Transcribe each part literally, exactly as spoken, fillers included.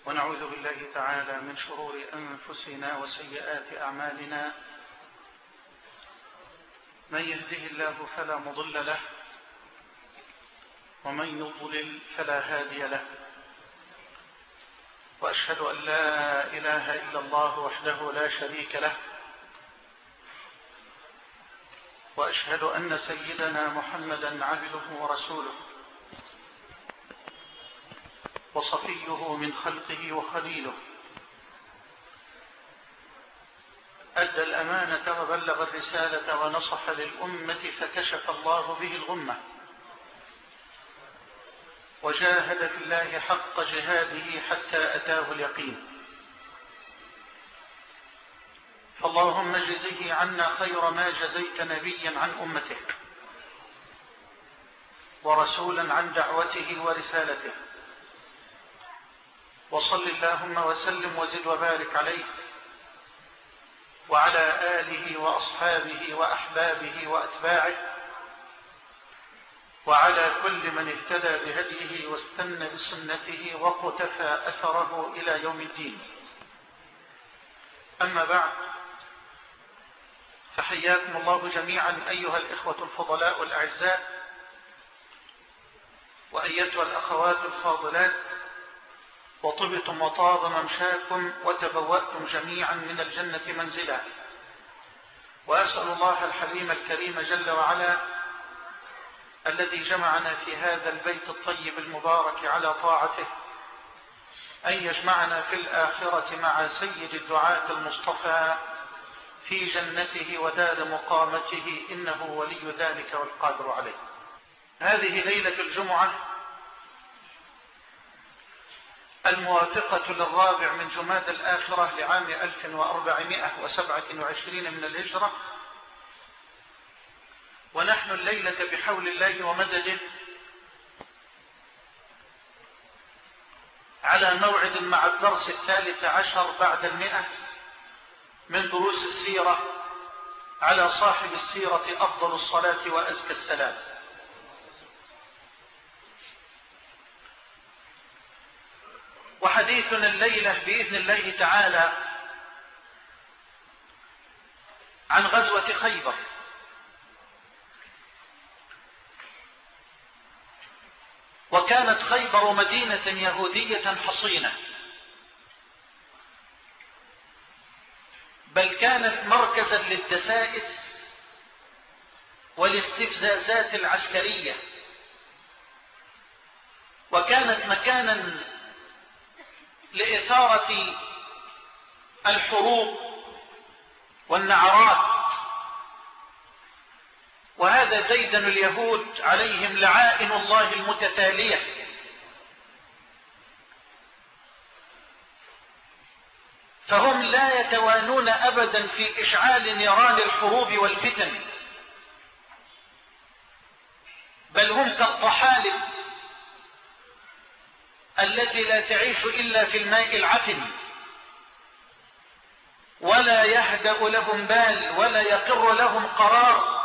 ونعوذ بالله تعالى من شرور أنفسنا وسيئات أعمالنا. من يهده الله فلا مضل له، ومن يضلل فلا هادي له. وأشهد أن لا إله إلا الله وحده لا شريك له، وأشهد أن سيدنا محمدا عبده ورسوله وصفيه من خلقه وخليله، أدى الأمانة وبلغ الرسالة ونصح للأمة فكشف الله به الغمة، وجاهد في الله حق جهاده حتى أتاه اليقين. فاللهم اجزه عنا خير ما جزيت نبيا عن أمته ورسولا عن دعوته ورسالته، وصل اللهم وسلم وزد وبارك عليه وعلى آله وأصحابه وأحبابه وأتباعه وعلى كل من اهتدى بهديه واستنى بسنته وقتفى أثره إلى يوم الدين. أما بعد، فحياكم الله جميعا أيها الإخوة الفضلاء الأعزاء، وأيتها الأخوات الفاضلات، وطبتم وطاب ممشاكم وتبوأتم جميعا من الجنة منزلا. وأسأل الله الحليم الكريم جل وعلا الذي جمعنا في هذا البيت الطيب المبارك على طاعته أن يجمعنا في الآخرة مع سيد الدعاة المصطفى في جنته ودار مقامته، إنه ولي ذلك والقادر عليه. هذه ليلة الجمعة الموافقة للرابع من جماد الآخرة لعام ألف وأربعمائة وسبعة وعشرين من الهجرة، ونحن الليلة بحول الله ومدده على موعد مع الدرس الثالث عشر بعد المئة من دروس السيرة على صاحب السيرة أفضل الصلاة وأزكى السلام. وحديثنا الليلة بإذن الله تعالى عن غزوة خيبر. وكانت خيبر مدينة يهودية حصينة، بل كانت مركزا للدسائس والاستفزازات العسكرية، وكانت مكانا لإثارة الحروب والنعرات. وهذا ديدن اليهود عليهم لعائن الله المتتالية. فهم لا يتوانون أبدا في إشعال نيران الحروب والفتن، بل هم كالطحالب التي لا تعيش إلا في الماء العفن، ولا يهدأ لهم بال ولا يقر لهم قرار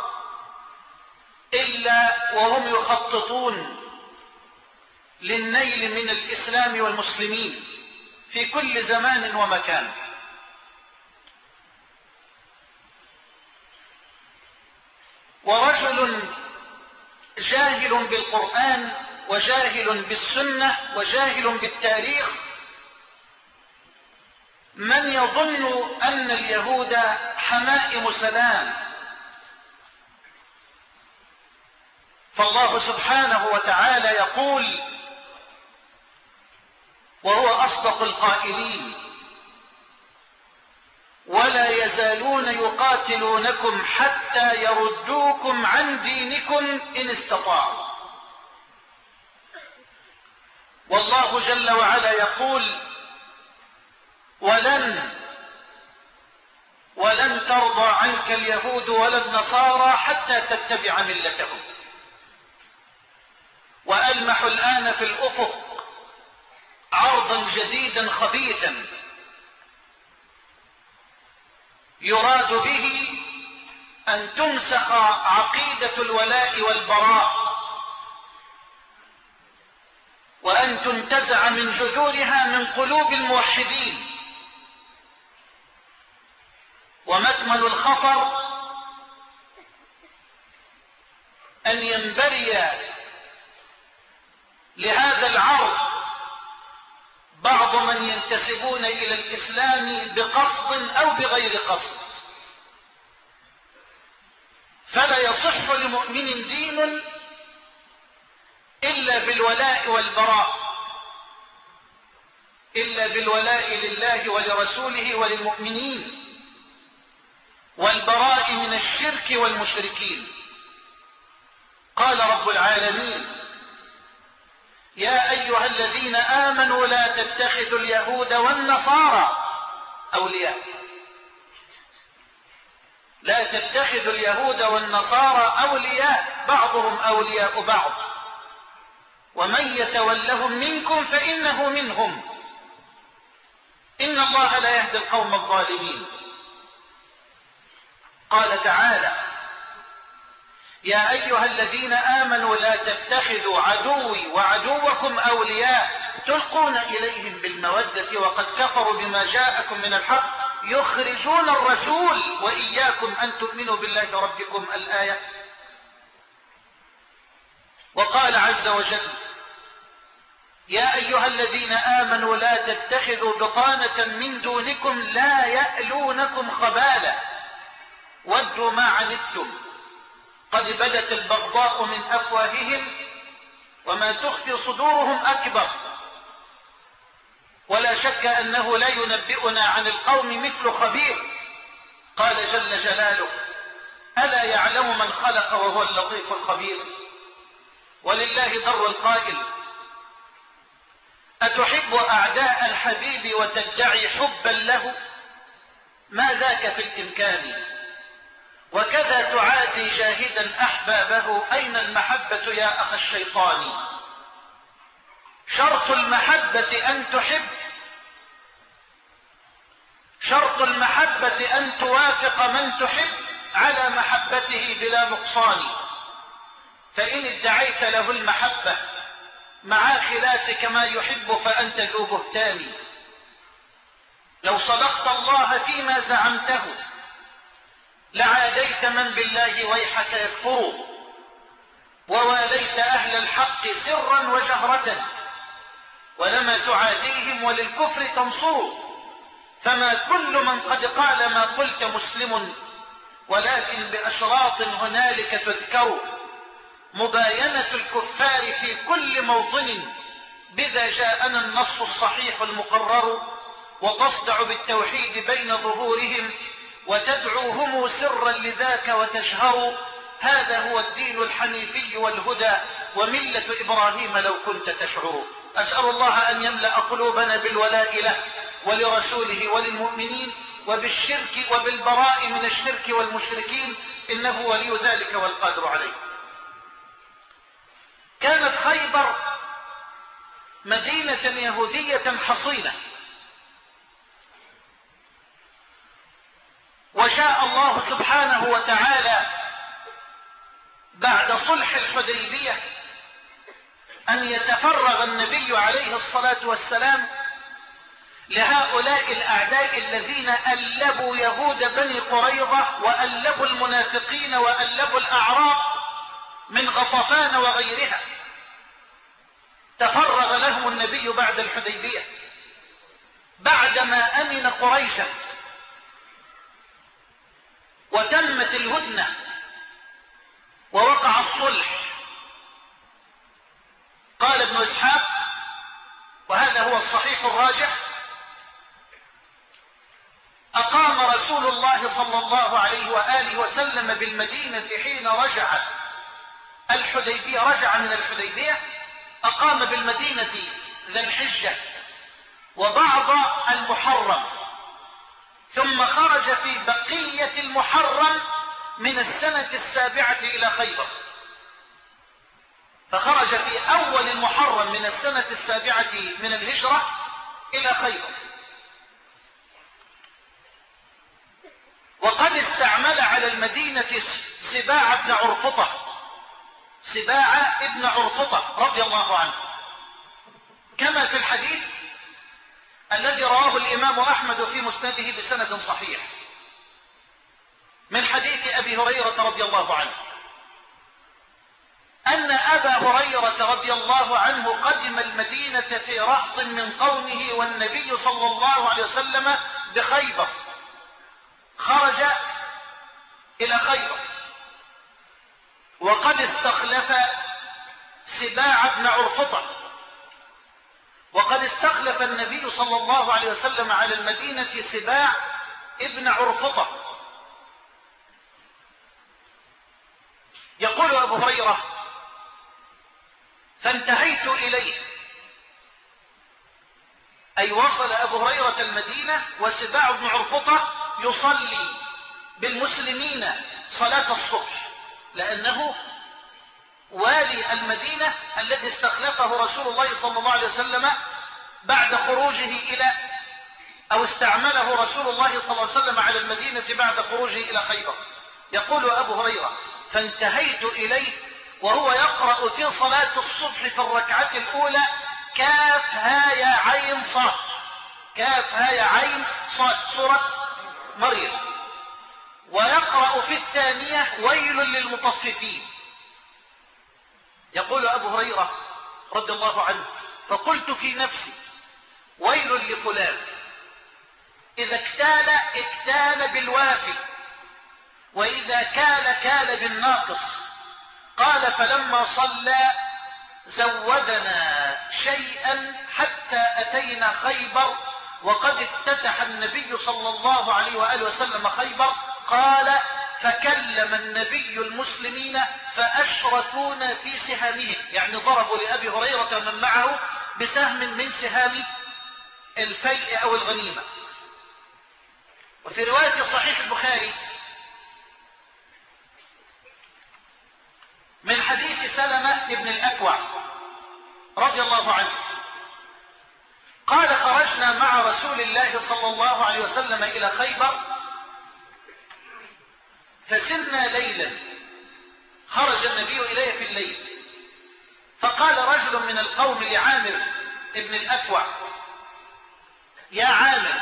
إلا وهم يخططون للنيل من الإسلام والمسلمين في كل زمان ومكان. ورجل جاهل بالقرآن وجاهل بالسنة وجاهل بالتاريخ من يظن أن اليهود حمائم سلام. فالله سبحانه وتعالى يقول وهو أصدق القائلين: ولا يزالون يقاتلونكم حتى يردوكم عن دينكم إن استطاعوا. والله جل وعلا يقول: ولن ولن ترضى عنك اليهود ولا النصارى حتى تتبع ملتهم. وألمح الآن في الأفق عرضا جديدا خبيثا يراد به أن تمسخ عقيدة الولاء والبراء وأن تنتزع من جذورها من قلوب الموحدين. ومكمن الخطر أن ينبري لهذا العرض بعض من ينتسبون إلى الإسلام بقصد أو بغير قصد، فلا يصح لمؤمن دين إلا بالولاء والبراء، إلا بالولاء لله ولرسوله وللمؤمنين، والبراء من الشرك والمشركين. قال رب العالمين: يا أيها الذين آمنوا لا تتخذوا اليهود والنصارى أولياء. لا تتخذوا اليهود والنصارى أولياء بعضهم أولياء بعض ومن يتولهم منكم فإنه منهم إن الله لا يهدي القوم الظالمين. قال تعالى: يا أيها الذين آمنوا لا تتخذوا عدوي وعدوكم أولياء تلقون إليهم بالمودة وقد كفروا بما جاءكم من الحق يخرجون الرسول وإياكم أن تؤمنوا بالله ربكم. الآية. وقال عز وجل: يا أيها الذين آمنوا لا تتخذوا بطانة من دونكم لا يألونكم خبالا ودوا ما عنتم قد بدت البغضاء من أفواههم وما تخفي صدورهم أكبر. ولا شك أنه لا ينبئنا عن القوم مثل خبير. قال جل جلاله: ألا يعلم من خلق وهو اللطيف الخبير. ولله در القائل: أتحب أعداء الحبيب وتدعي حبا له؟ ما ذاك في الإمكان. وكذا تعادي جاهدا أحبابه. أين المحبة يا أخ الشيطان؟ شرط المحبة أن تحب، شرط المحبة أن توافق من تحب على محبته بلا نقصان. فإن ادعيت له المحبة مع خلافك ما يحب فأنت ذو بهتان. لو صدقت الله فيما زعمته لعاديت من بالله ويحك يكفر وواليت أهل الحق سرا وجهرة ولما تعاديهم وللكفر تنصر. فما كل من قد قال ما قلت مسلم ولكن بأشراط هنالك تذكر. مباينة الكفار في كل موطن بذا جاءنا النص الصحيح المقرر. وتصدع بالتوحيد بين ظهورهم وتدعوهم سرا لذاك وتجهر. هذا هو الدين الحنيفي والهدى وملة إبراهيم لو كنت تشعر. أسأل الله أن يملأ قلوبنا بالولاء له ولرسوله وللمؤمنين وبالشرك وبالبراء من الشرك والمشركين إنه ولي ذلك والقادر عليه. كانت خيبر مدينة يهودية حصينة، وشاء الله سبحانه وتعالى بعد صلح الحديبية أن يتفرغ النبي عليه الصلاة والسلام لهؤلاء الأعداء الذين ألبوا يهود بني قريظة وألبوا المنافقين وألبوا الأعراب من غطفان وغيرها. تفرغ لهم النبي بعد الحديبية بعدما أمن قريشا وتمت الهدنة ووقع الصلح. قال ابن إسحاق وهذا هو الصحيح الراجح: أقام رسول الله صلى الله عليه وآله وسلم بالمدينة حين رجع الحديبية، رجع من الحديبية، أقام بالمدينة ذا الحجة وبعض المحرم، ثم خرج في بقية المحرم من السنة السابعة إلى خيبر. فخرج في أول المحرم من السنة السابعة من الهجرة إلى خيبر. وقد استعمل على المدينة سباع بن عرفطة، سباع ابن عرفطة رضي الله عنه. كما في الحديث الذي رواه الإمام أحمد في مسنده بسند صحيح من حديث أبي هريرة رضي الله عنه أن أبا هريرة رضي الله عنه قدم المدينة في رهط من قومه والنبي صلى الله عليه وسلم بخيبر، خرج إلى خيبر وقد استخلف سباع بن عرفطة، وقد استخلف النبي صلى الله عليه وسلم على المدينة سباع ابن عرفطة. يقول أبو هريرة فانتهيت إليه، أي وصل أبو هريرة المدينة وسباع بن عرفطة يصلي بالمسلمين صلاة الصبح، لأنه والي المدينة الذي استخلفه رسول الله صلى الله عليه وسلم بعد خروجه إلى أو استعمله رسول الله صلى الله عليه وسلم على المدينة بعد خروجه إلى خيبر. يقول أبو هريرة فانتهيت إليه وهو يقرأ في صلاة الصبح في الركعة الأولى كاف ها يا عين صاد، كاف ها يا عين صاد، سورة مريم، ويقرأ في الثانية ويل للمطففين. يقول أبو هريرة رضي الله عنه فقلت في نفسي ويل لفلان، إذا اكتال اكتال بالوافي وإذا كال كال بالناقص. قال فلما صلى زودنا شيئا حتى أتينا خيبر وقد افتتح النبي صلى الله عليه وآله وسلم خيبر. قال فكلم النبي المسلمين فأشركونا في سهامهم، يعني ضربوا لأبي هريرة ومن معه بسهم من سهام الفيء أو الغنيمة. وفي رواية صحيح البخاري من حديث سلمة بن الأكوع رضي الله عنه قال خرجنا مع رسول الله صلى الله عليه وسلم إلى خيبر فسرنا ليلا، خرج النبي إليه في الليل، فقال رجل من القوم لعامر ابن الأكوع يا عامر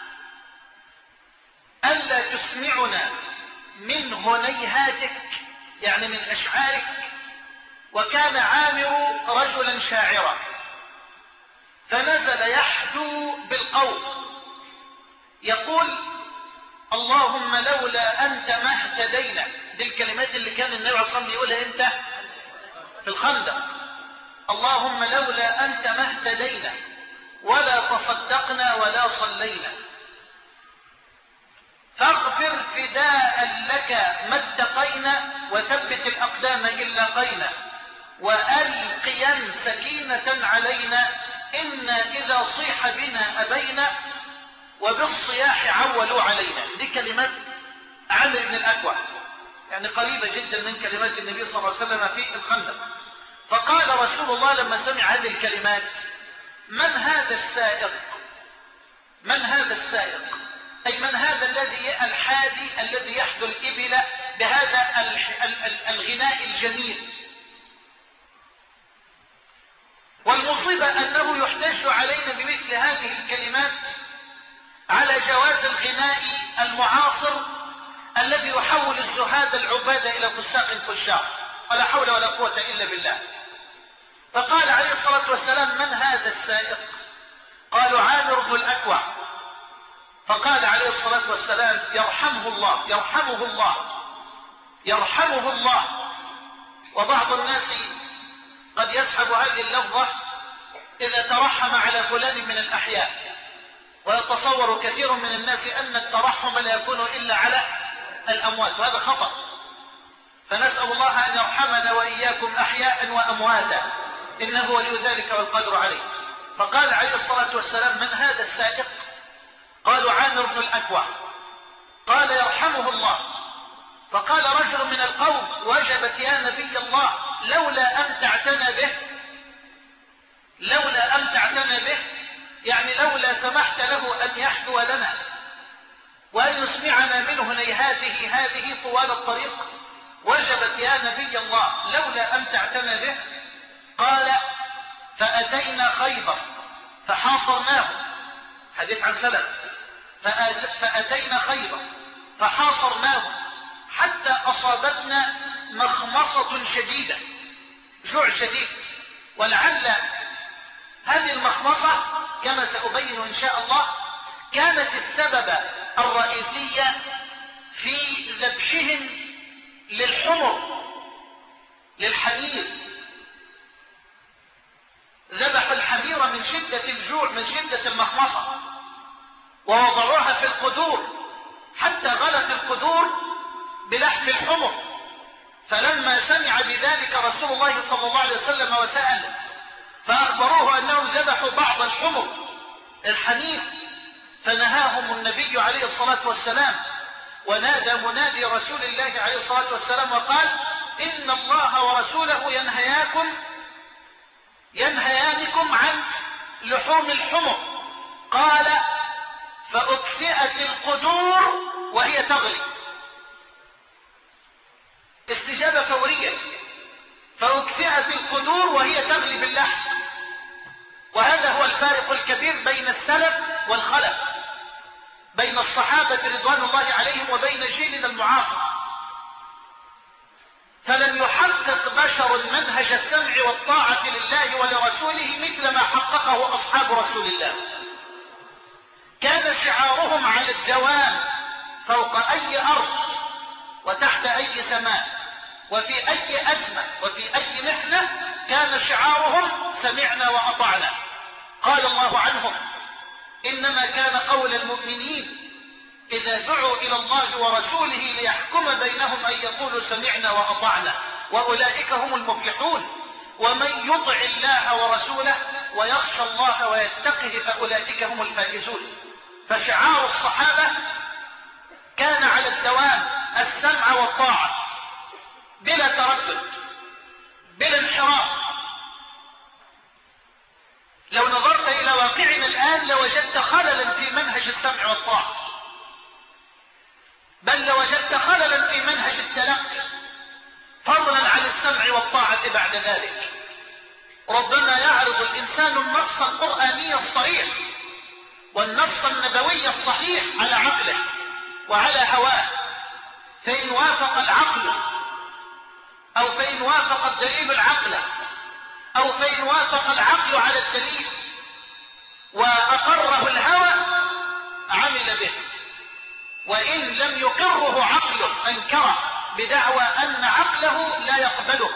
ألا تسمعنا من هنيهاتك، يعني من أشعارك. وكان عامر رجلا شاعرا فنزل يحدو بالقول يقول اللهم لولا أنت ما اهتدينا. دي الكلمات اللي كان النبي عليه الصلاة والسلام يقولها انت في الخندق، اللهم لولا أنت ما اهتدينا ولا تصدقنا ولا صلينا، فاغفر فداء لك ما اتقينا وثبت الأقدام إن لاقينا وألقيا سكينة علينا إنا إذا صيح بنا أبينا وبالصياح عولوا علينا. دي كلمات عامر بن الأكوع، يعني قريبة جدا من كلمات النبي صلى الله عليه وسلم في الخندق. فقال رسول الله لما سمع هذه الكلمات من هذا السائق، من هذا السائق، أي من هذا الذي الحادي الذي يحدو الإبل بهذا الغناء الجميل. والمصيبة أنه يحتج علينا بمثل هذه الكلمات على جواز الغناء المعاصر الذي يحول الزهاد العبادة إلى فساق فجار، ولا حول ولا قوة إلا بالله. فقال عليه الصلاة والسلام من هذا السائق؟ قالوا عامر بن الأكوع. فقال عليه الصلاة والسلام يرحمه الله يرحمه الله يرحمه الله. وبعض الناس قد يسحب هذه اللفظة إذا ترحم على فلان من الأحياء، ويتصور كثير من الناس أن الترحم لا يكون إلا على الأموات، وهذا خطأ. فنسأل الله أن يرحمنا وإياكم أحياء وأمواتا إنه ولي ذلك والقدر عليه. فقال عليه الصلاة والسلام من هذا السائق؟ قالوا عامر بن الأكوع. قال يرحمه الله. فقال رجل من القوم وجبت يا نبي الله لولا أمتعتنا به، لولا أمتعتنا به يعني لولا سمحت له أن يحدو لنا وأن يسمعنا منه نيهاته هذه طوال الطريق، وجبت يا نبي الله لولا أمتعتنا به. قال فأتينا خيبر فحاصرناه، حديث عن سلف، فأتينا خيبر فحاصرناه حتى أصابتنا مخمصة شديدة، جوع شديد. ولعل هذه المخمصة كما سأبين إن شاء الله كانت السبب الرئيسي في ذبحهم للحمر للحمير. ذبحوا الحمير من شدة الجوع، من شدة المخمصة، ووضعوها في القدور حتى غلت القدور بلحم الحمر. فلما سمع بذلك رسول الله صلى الله عليه وسلم وسأل، فأخبروه أنهم ذبحوا بعض الحمر الحمير، فنهاهم النبي عليه الصلاة والسلام، ونادى منادي رسول الله عليه الصلاة والسلام وقال: إن الله ورسوله ينهياكم ينهيانكم عن لحوم الحمر. قال: فأكفئت القدور وهي تغلي. استجابة فورية، فأكفئت القدور وهي تغلي باللحم. وهذا هو الفارق الكبير بين السلف والخلف، بين الصحابة رضوان الله عليهم وبين جيلنا المعاصر. فلم يحقق بشر منهج السمع والطاعة لله ولرسوله مثل ما حققه أصحاب رسول الله. كان شعارهم على الدوام فوق أي أرض وتحت أي سماء وفي أي أزمة وفي أي محنة، كان شعارهم: سمعنا وأطعنا. قال الله عنهم: إنما كان قول المؤمنين إذا دعوا إلى الله ورسوله ليحكم بينهم أن يقولوا سمعنا وأطعنا، وأولئك هم المفلحون. ومن يطع الله ورسوله ويخشى الله ويتقه فأولئك هم الفائزون. فشعار الصحابة كان على الدوام: السمع والطاعة بلا تردد بلا انحراف. لو نظرت إلى واقعنا الآن لوجدت خللا في منهج السمع والطاعة، بل لوجدت خللا في منهج التلقي، فضلا عن السمع والطاعة بعد ذلك. ربما يعرض الإنسان النص القرآني الصريح والنص النبوي الصحيح على عقله وعلى هواه، فإن وافق العقل أو فإن وافق الدليل العقل أو فإن وافق العقل على الدليل وأقره الهوى عمل به، وإن لم يقره عقله أنكره بدعوى أن عقله لا يقبله،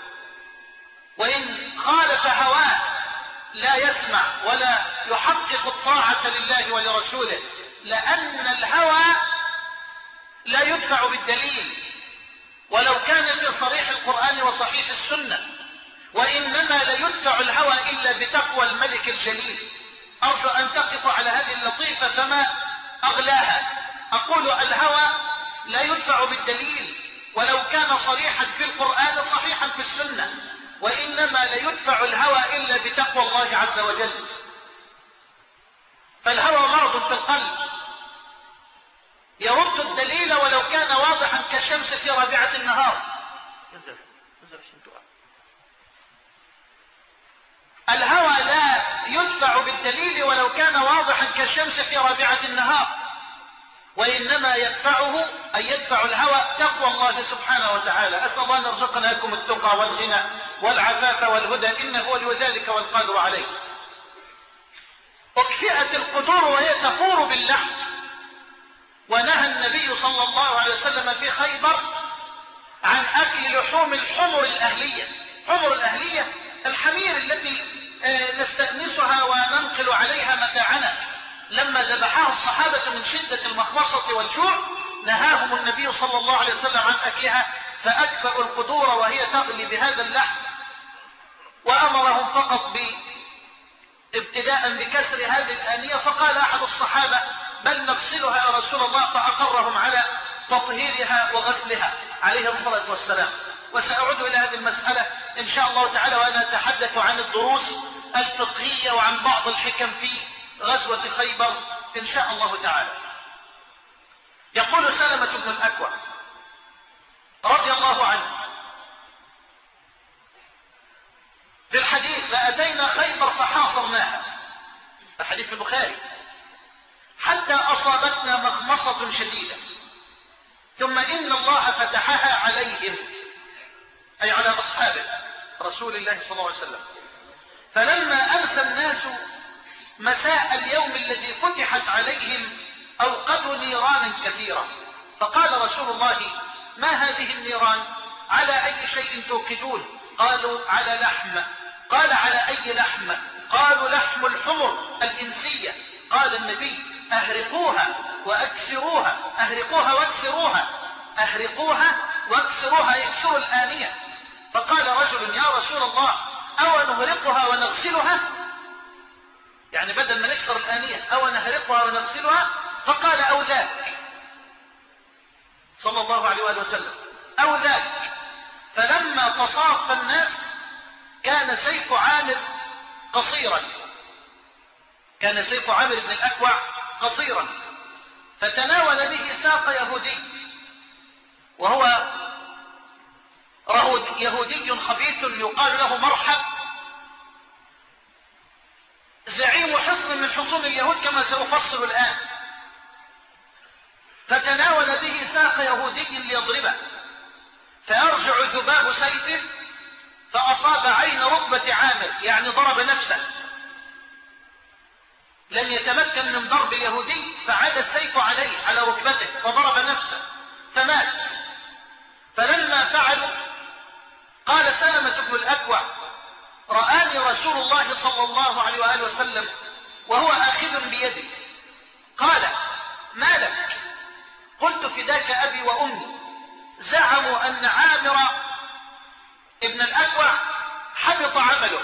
وإن خالف هواه لا يسمع ولا يحقق الطاعة لله ولرسوله، لأن الهوى لا يدفع بالدليل ولو كان في صريح القرآن وصحيح السنة، وإنما لا يدفع الهوى إلا بتقوى الملك الجليل. أرجو أن تقف على هذه اللطيفة فما أغلاها. أقول الهوى لا يدفع بالدليل ولو كان صريحا في القرآن صحيحا في السنة، وإنما لا يدفع الهوى إلا بتقوى الله عز وجل. فالهوى مرض في القلب يرد الدليل ولو كان واضحا كالشمس في رابعة النهار. الهوى لا يدفع بالدليل ولو كان واضحا كالشمس في رابعة النهار، وإنما يدفعه أن يدفع الهوى تقوى الله سبحانه وتعالى. أسأل الله أن يرزقنا لكم التقى والغنى والعفاف والهدى، إنه ولي ذلك والقادر عليه. أكفئت القدور وهي تفور باللحم، ونهى النبي صلى الله عليه وسلم في خيبر عن أكل لحوم الحمر الأهلية. حمر الأهلية الحمير التي نستأنسها وننقل عليها متاعنا. لما ذبحها الصحابة من شدة المخمصة والجوع نهاهم النبي صلى الله عليه وسلم عن أكلها، فأكفأوا القدور وهي تغلي بهذا اللحم، وأمرهم فقط ابتداء بكسر هذه الآنية. فقال أحد الصحابة: بل نغسلها يا رسول الله، فأقرهم على تطهيرها وغسلها عليه الصلاة والسلام. وسأعود إلى هذه المسألة إن شاء الله تعالى وأنا أتحدث عن الدروس الفقهية وعن بعض الحكم في غزوة خيبر إن شاء الله تعالى. يقول سلمة بن الأكوع رضي الله عنه: في الحديث فأتينا خيبر فحاصرناها، الحديث في البخاري، حتى أصابتنا مخمصة شديدة، ثم إن الله فتحها عليهم، أي على أصحابه رسول الله صلى الله عليه وسلم. فلما أمسى الناس مساء اليوم الذي فتحت عليهم أوقدوا نيرانا كثيرة، فقال رسول الله: ما هذه النيران؟ على أي شيء توقدون؟ قالوا: على لحم. قال: على أي لحم؟ قالوا: لحم الحمر الإنسية. قال النبي: أهرقوها وأكسروها، أهرقوها واكسروها، أهرقوها واكسروها، يكسروا الآنية. فقال رجل: يا رسول الله، أو نهرقها ونغسلها؟ يعني بدل ما نكسر الآنية أو نهرقها ونغسلها؟ فقال: أو ذاك، صلى الله عليه وآله وسلم، أو ذاك. فلما تصاف الناس كان سيف عامر قصيرا، كان سيف عامر بن الأكوع قصيرا، فتناول به ساق يهودي، وهو يهودي خبيث يقال له مرحب، زعيم حصن من حصون اليهود كما سأفصل الآن. فتناول به ساق يهودي ليضربه، فيرجع ذباب سيفه فأصاب عين ركبة عامر، يعني ضرب نفسه، لم يتمكن من ضرب اليهودي فعاد السيف عليه على ركبته فضرب نفسه فمات. فلما فعلوا قال سلمة بن الأكوع: رآني رسول الله صلى الله عليه وآله وسلم وهو آخذ بيدي، قال: ما لك؟ قلت: فداك أبي وأمي، زعموا أن عامر ابن الأكوع حبط عمله،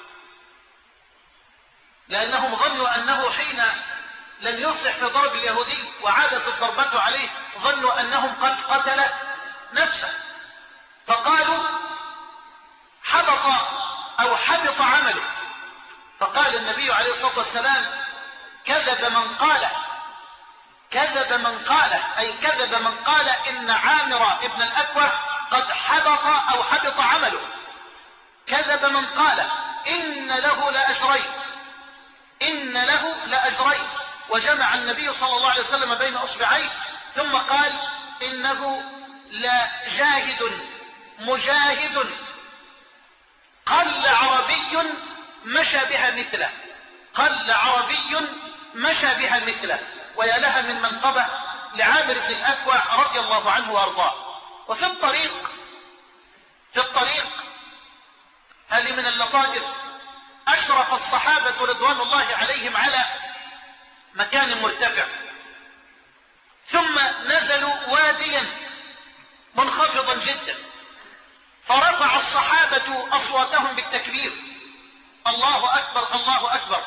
لأنهم ظنوا أنه حين لم يفلح في ضرب اليهودي وعادت الضربة عليه ظنوا أنهم قد قتل نفسه، فقالوا حبط أو حبط عمله. فقال النبي عليه الصلاة والسلام: كذب من قال، كذب من قال، أي كذب من قال إن عامر ابن الأكوع قد حبط أو حبط عمله، كذب من قال إن له لأجرين، إن له لأجرين. وجمع النبي صلى الله عليه وسلم بين أصبعيه ثم قال: إنه لجاهد مجاهد قل عربي مشى بها مثله، قل عربي مشى بها مثله. ويا لها من منقبة لعامر بن الأكوع رضي الله عنه وارضاه. وفي الطريق في الطريق هذه من اللطائف، أشرف الصحابة رضوان الله عليهم على مكان مرتفع، ثم نزلوا واديا منخفضا جدا، فرفع الصحابة أصواتهم بالتكبير: الله أكبر الله أكبر.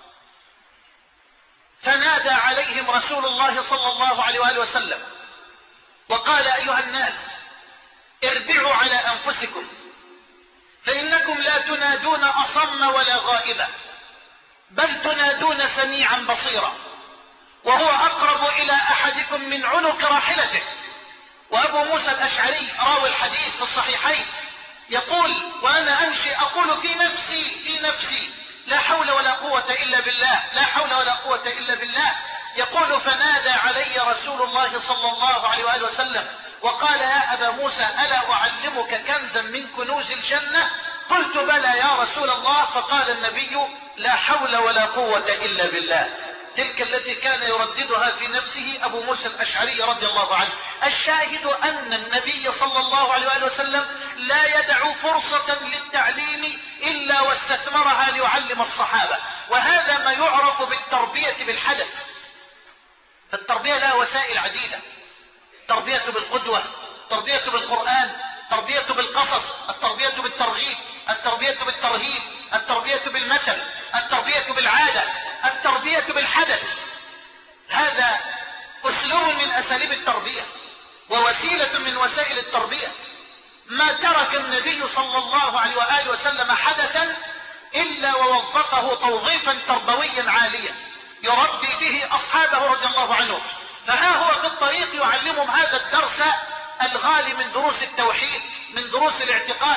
فنادى عليهم رسول الله صلى الله عليه وآله وسلم وقال: أيها الناس، اربعوا على أنفسكم، فإنكم لا تنادون أصم ولا غائبا، بل تنادون سميعا بصيرا، وهو أقرب إلى أحدكم من عنق راحلته. وأبو موسى الأشعري راوي الحديث في الصحيحين يقول: وأنا أمشي أقول في نفسي في نفسي لا حول ولا قوة إلا بالله، لا حول ولا قوة إلا بالله. يقول: فنادى علي رسول الله صلى الله عليه وآله وسلم وقال: يا أبا موسى، ألا أعلمك كنزا من كنوز الجنة؟ قلت: بلى يا رسول الله. فقال النبي: لا حول ولا قوة إلا بالله. تلك التي كان يرددها في نفسه أبو موسى الأشعري رضي الله عنه. الشاهد أن النبي صلى الله عليه وآله وسلم لا يدع فرصة للتعليم إلا واستثمرها ليعلم الصحابة، وهذا ما يعرف بالتربية بالحدث. التربية لها وسائل عديدة: التربية بالقدوة، التربية بالقرآن، التربية بالقصص، التربية بالترغيب، التربية بالترهيب، التربية بالمثل، التربية بالعادة، التربية بالحدث. هذا أسلوب من أساليب التربية ووسيلة من وسائل التربية. ما ترك النبي صلى الله عليه وآله وسلم حدثا إلا ووظفه توظيفا تربويا عاليا يربي به أصحابه رضي الله عنهم. فها هو في الطريق يعلمهم هذا الدرس الغالي من دروس التوحيد، من دروس الاعتقاد.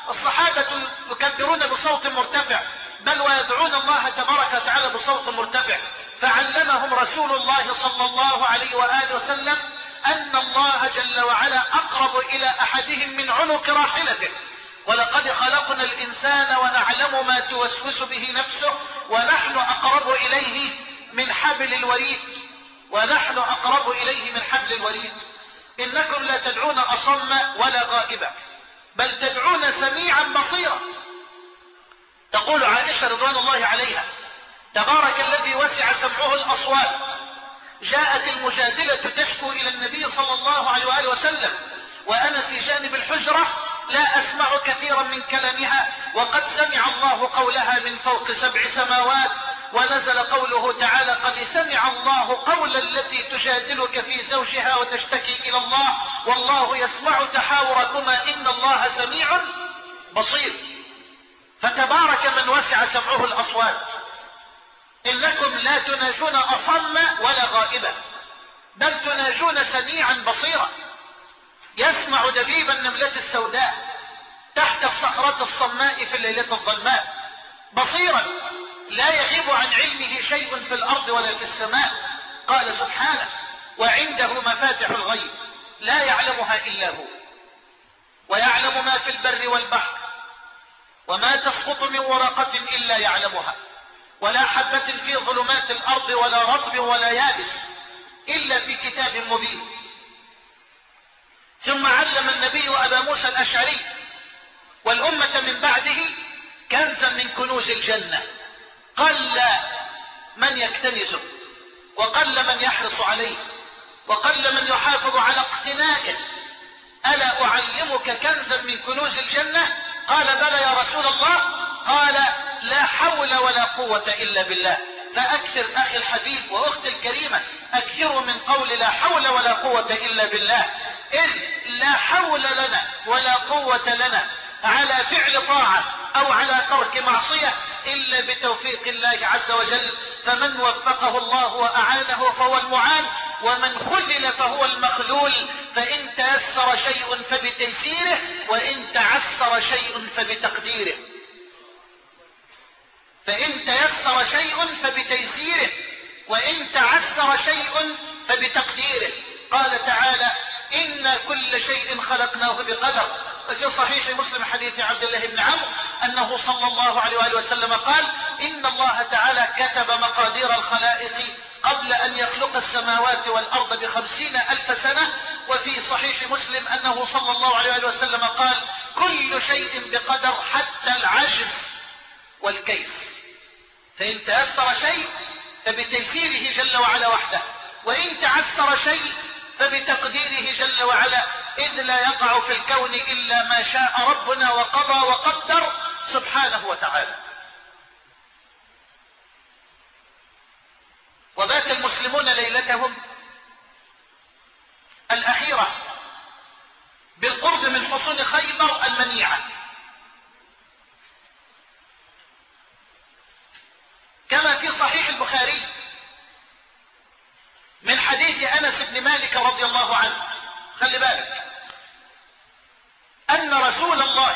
الصحابة يكبرون بصوت مرتفع، بل ويدعون الله تبارك وتعالى بصوت مرتفع. فعلمهم رسول الله صلى الله عليه وآله وسلم أن الله جل وعلا أقرب إلى أحدهم من عنق راحلته. ولقد خلقنا الإنسان ونعلم ما توسوس به نفسه ونحن أقرب إليه من حبل الوريد ونحن أقرب إليه من حبل الوريد. إنكم لا تدعون أصم ولا غائبا، بل تدعون سميعا بصيرا. تقول عائشة رضوان الله عليها: تبارك الذي وسع سمعه الأصوات. جاءت المجادلة تشكو إلى النبي صلى الله عليه وآله وسلم وأنا في جانب الحجرة لا أسمع كثيرا من كلامها، وقد سمع الله قولها من فوق سبع سماوات، ونزل قوله تعالى: قد سمع الله قول التي تجادلك في زوجها وتشتكي إلى الله والله يسمع تحاوركما إن الله سميع بصير. فتبارك من وسع سمعه الأصوات. إنكم لا تناجون أصم ولا غائبا، بل تناجون سميعا بصيرا. يسمع دبيب النملة السوداء تحت الصخرة الصماء في الليلة الظلماء، بصيرا لا يغيب عن علمه شيء في الأرض ولا في السماء. قال سبحانه: وعنده مفاتح الغيب لا يعلمها إلا هو، ويعلم ما في البر والبحر، وما تسقط من ورقة إلا يعلمها، ولا حبة في ظلمات الأرض ولا رطب ولا يابس إلا في كتاب مبين. ثم علم النبي أبا موسى الأشعري والأمة من بعده كنزا من كنوز الجنة قل من يكتنزه وقل من يحرص عليه وقل من يحافظ على اقتنائه. ألا أعلمك كنزا من كنوز الجنة؟ قال: بلى يا رسول الله. قال: لا حول ولا قوة إلا بالله. فأكثر أخي الحبيب وأختي الكريمة، أكثروا من قول لا حول ولا قوة إلا بالله، إذ لا حول لنا ولا قوة لنا على فعل طاعة أو على ترك معصية إلا بتوفيق الله عز وجل. فمن وفقه الله وأعانه فهو المعان، ومن خذل فهو المخذول. فإن تيسر شيء فبتيسيره، وإن تعسر شيء فبتقديره. فإن تيسر شيء فبتيسيره، وإن تعسر شيء فبتقديره. قال تعالى: إن كل شيء خلقناه بقدر. وفي صحيح مسلم حديث عبد الله بن عمرو أنه صلى الله عليه وآله وسلم قال: إن الله تعالى كتب مقادير الخلائق قبل أن يخلق السماوات والأرض بخمسين ألف سنة. وفي صحيح مسلم أنه صلى الله عليه وآله وسلم قال: كل شيء بقدر حتى العجز والكيف. فإن تيسر شيء فبتيسيره جل وعلا وحده، وإن تعسر شيء فبتقديره جل وعلا، إذ لا يقع في الكون إلا ما شاء ربنا وقضى وقدر سبحانه وتعالى. وبات المسلمون ليلتهم الأخيرة بالقرب من حصون خيبر المنيعة، كما في صحيح البخاري من حديث أنس بن مالك رضي الله عنه. خلي بالك أن رسول الله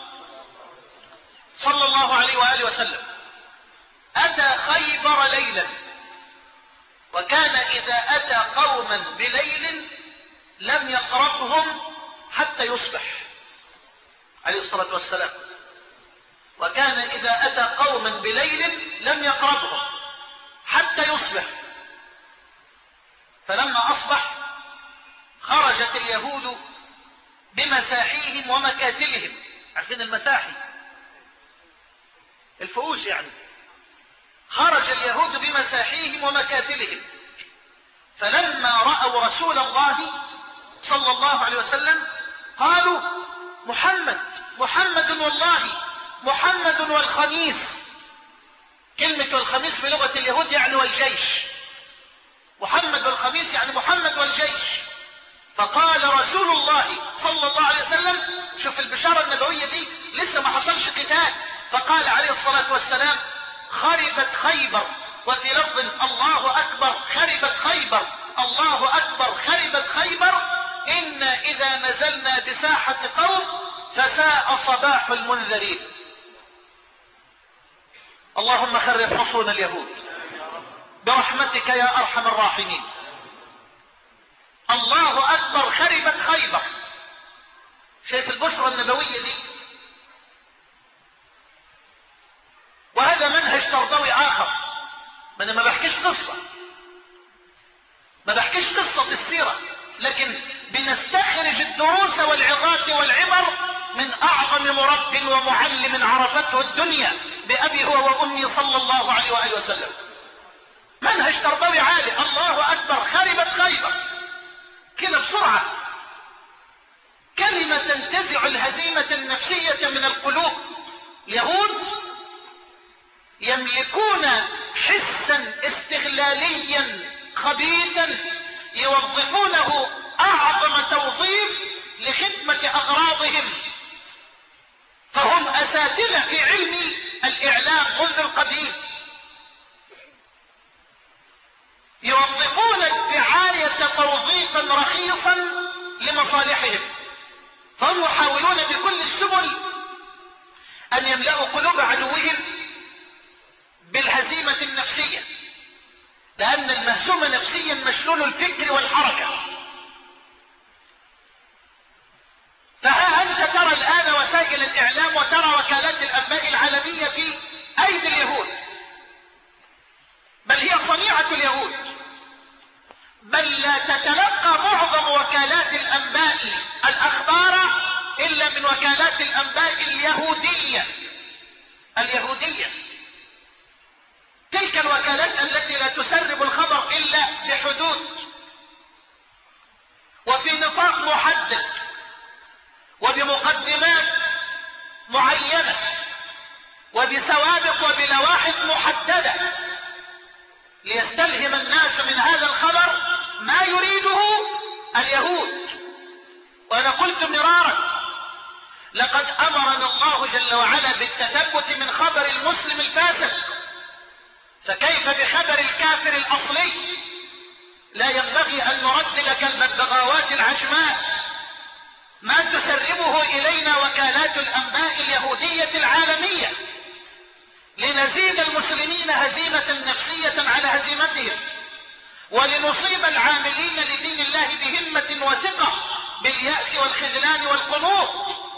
صلى الله عليه وآله وسلم أتى خيبر ليلا، وكان إذا أتى قوما بليل لم يقربهم حتى يصبح عليه الصلاة والسلام. وكان إذا أتى قوما بليل لم يقربهم حتى يصبح. فلما أصبح خرجت اليهود بمساحيهم ومكاتلهم. عارفين المساحي؟ الفؤوس يعني. خرج اليهود بمساحيهم ومكاتلهم، فلما رأوا رسول الله صلى الله عليه وسلم قالوا: محمد محمد والله محمد والخميس. كلمة والخميس بلغة اليهود يعني والجيش. محمد والخميس يعني محمد والجيش. فقال رسول الله صلى الله عليه وسلم، شوف البشارة النبوية دي لسه ما حصلش قتال، فقال عليه الصلاة والسلام: خربت خيبر. وفي لفظ: الله أكبر خربت خيبر، الله أكبر خربت خيبر. إنا إذا نزلنا بساحة قوم فساحة ساء صباح المنذرين. اللهم خرب حصون اليهود برحمتك يا أرحم الراحمين. الله أكبر، خربت خيبر. شايف البشرى النبوية دي؟ وهذا منهج تربوي آخر. ما أنا ما بحكيش قصة، ما بحكيش قصة السيرة، لكن بنستخرج الدروس والعظات والعبر من أعظم مرب ومعلم عرفته الدنيا بأبي هو وأمي صلى الله عليه وآله وسلم. منهج تربوي عالي. الله أكبر، خربت خيبر كده بسرعة. كلمة تنتزع الهزيمة النفسية من القلوب. اليهود يملكون حسا استغلاليا خبيثا يوظفونه أعظم توظيف لخدمة أغراضهم، فهم أساتذة في علم الإعلام منذ القديم. يوظفون الدعاية توظيفا رخيصا لمصالحهم، فهم يحاولون بكل السبل أن يملأوا قلوب عدوهم بالهزيمة النفسية، لأن المهزوم نفسيا مشلول الفكر والحركة. فها أنت ترى الآن وسائل الإعلام وترى وكالات الأنباء العالمية في أيدي اليهود، بل هي صنيعة اليهود، بل لا تتلقى معظم وكالات الأنباء الأخبار إلا من وكالات الأنباء اليهودية اليهودية تلك الوكالات التي لا تسرب الخبر إلا بحدود وفي نطاق محدد وبمقدمات معينة وبسوابق وبلواحظ محددة، ليستلهم الناس من هذا الخبر ما يريده اليهود. وأنا قلت مرارا لقد أمرنا الله جل وعلا بالتثبت من خبر المسلم الفاسق، فكيف بخبر الكافر الأصلي؟ لا ينبغي أن نردد كالببغاوات العجماء ما تسربه إلينا وكالات الأنباء اليهودية العالمية لنزيد المسلمين هزيمة نفسية على هزيمتهم، ولنصيب العاملين لدين الله بهمة وثقة باليأس والخذلان والقنوط.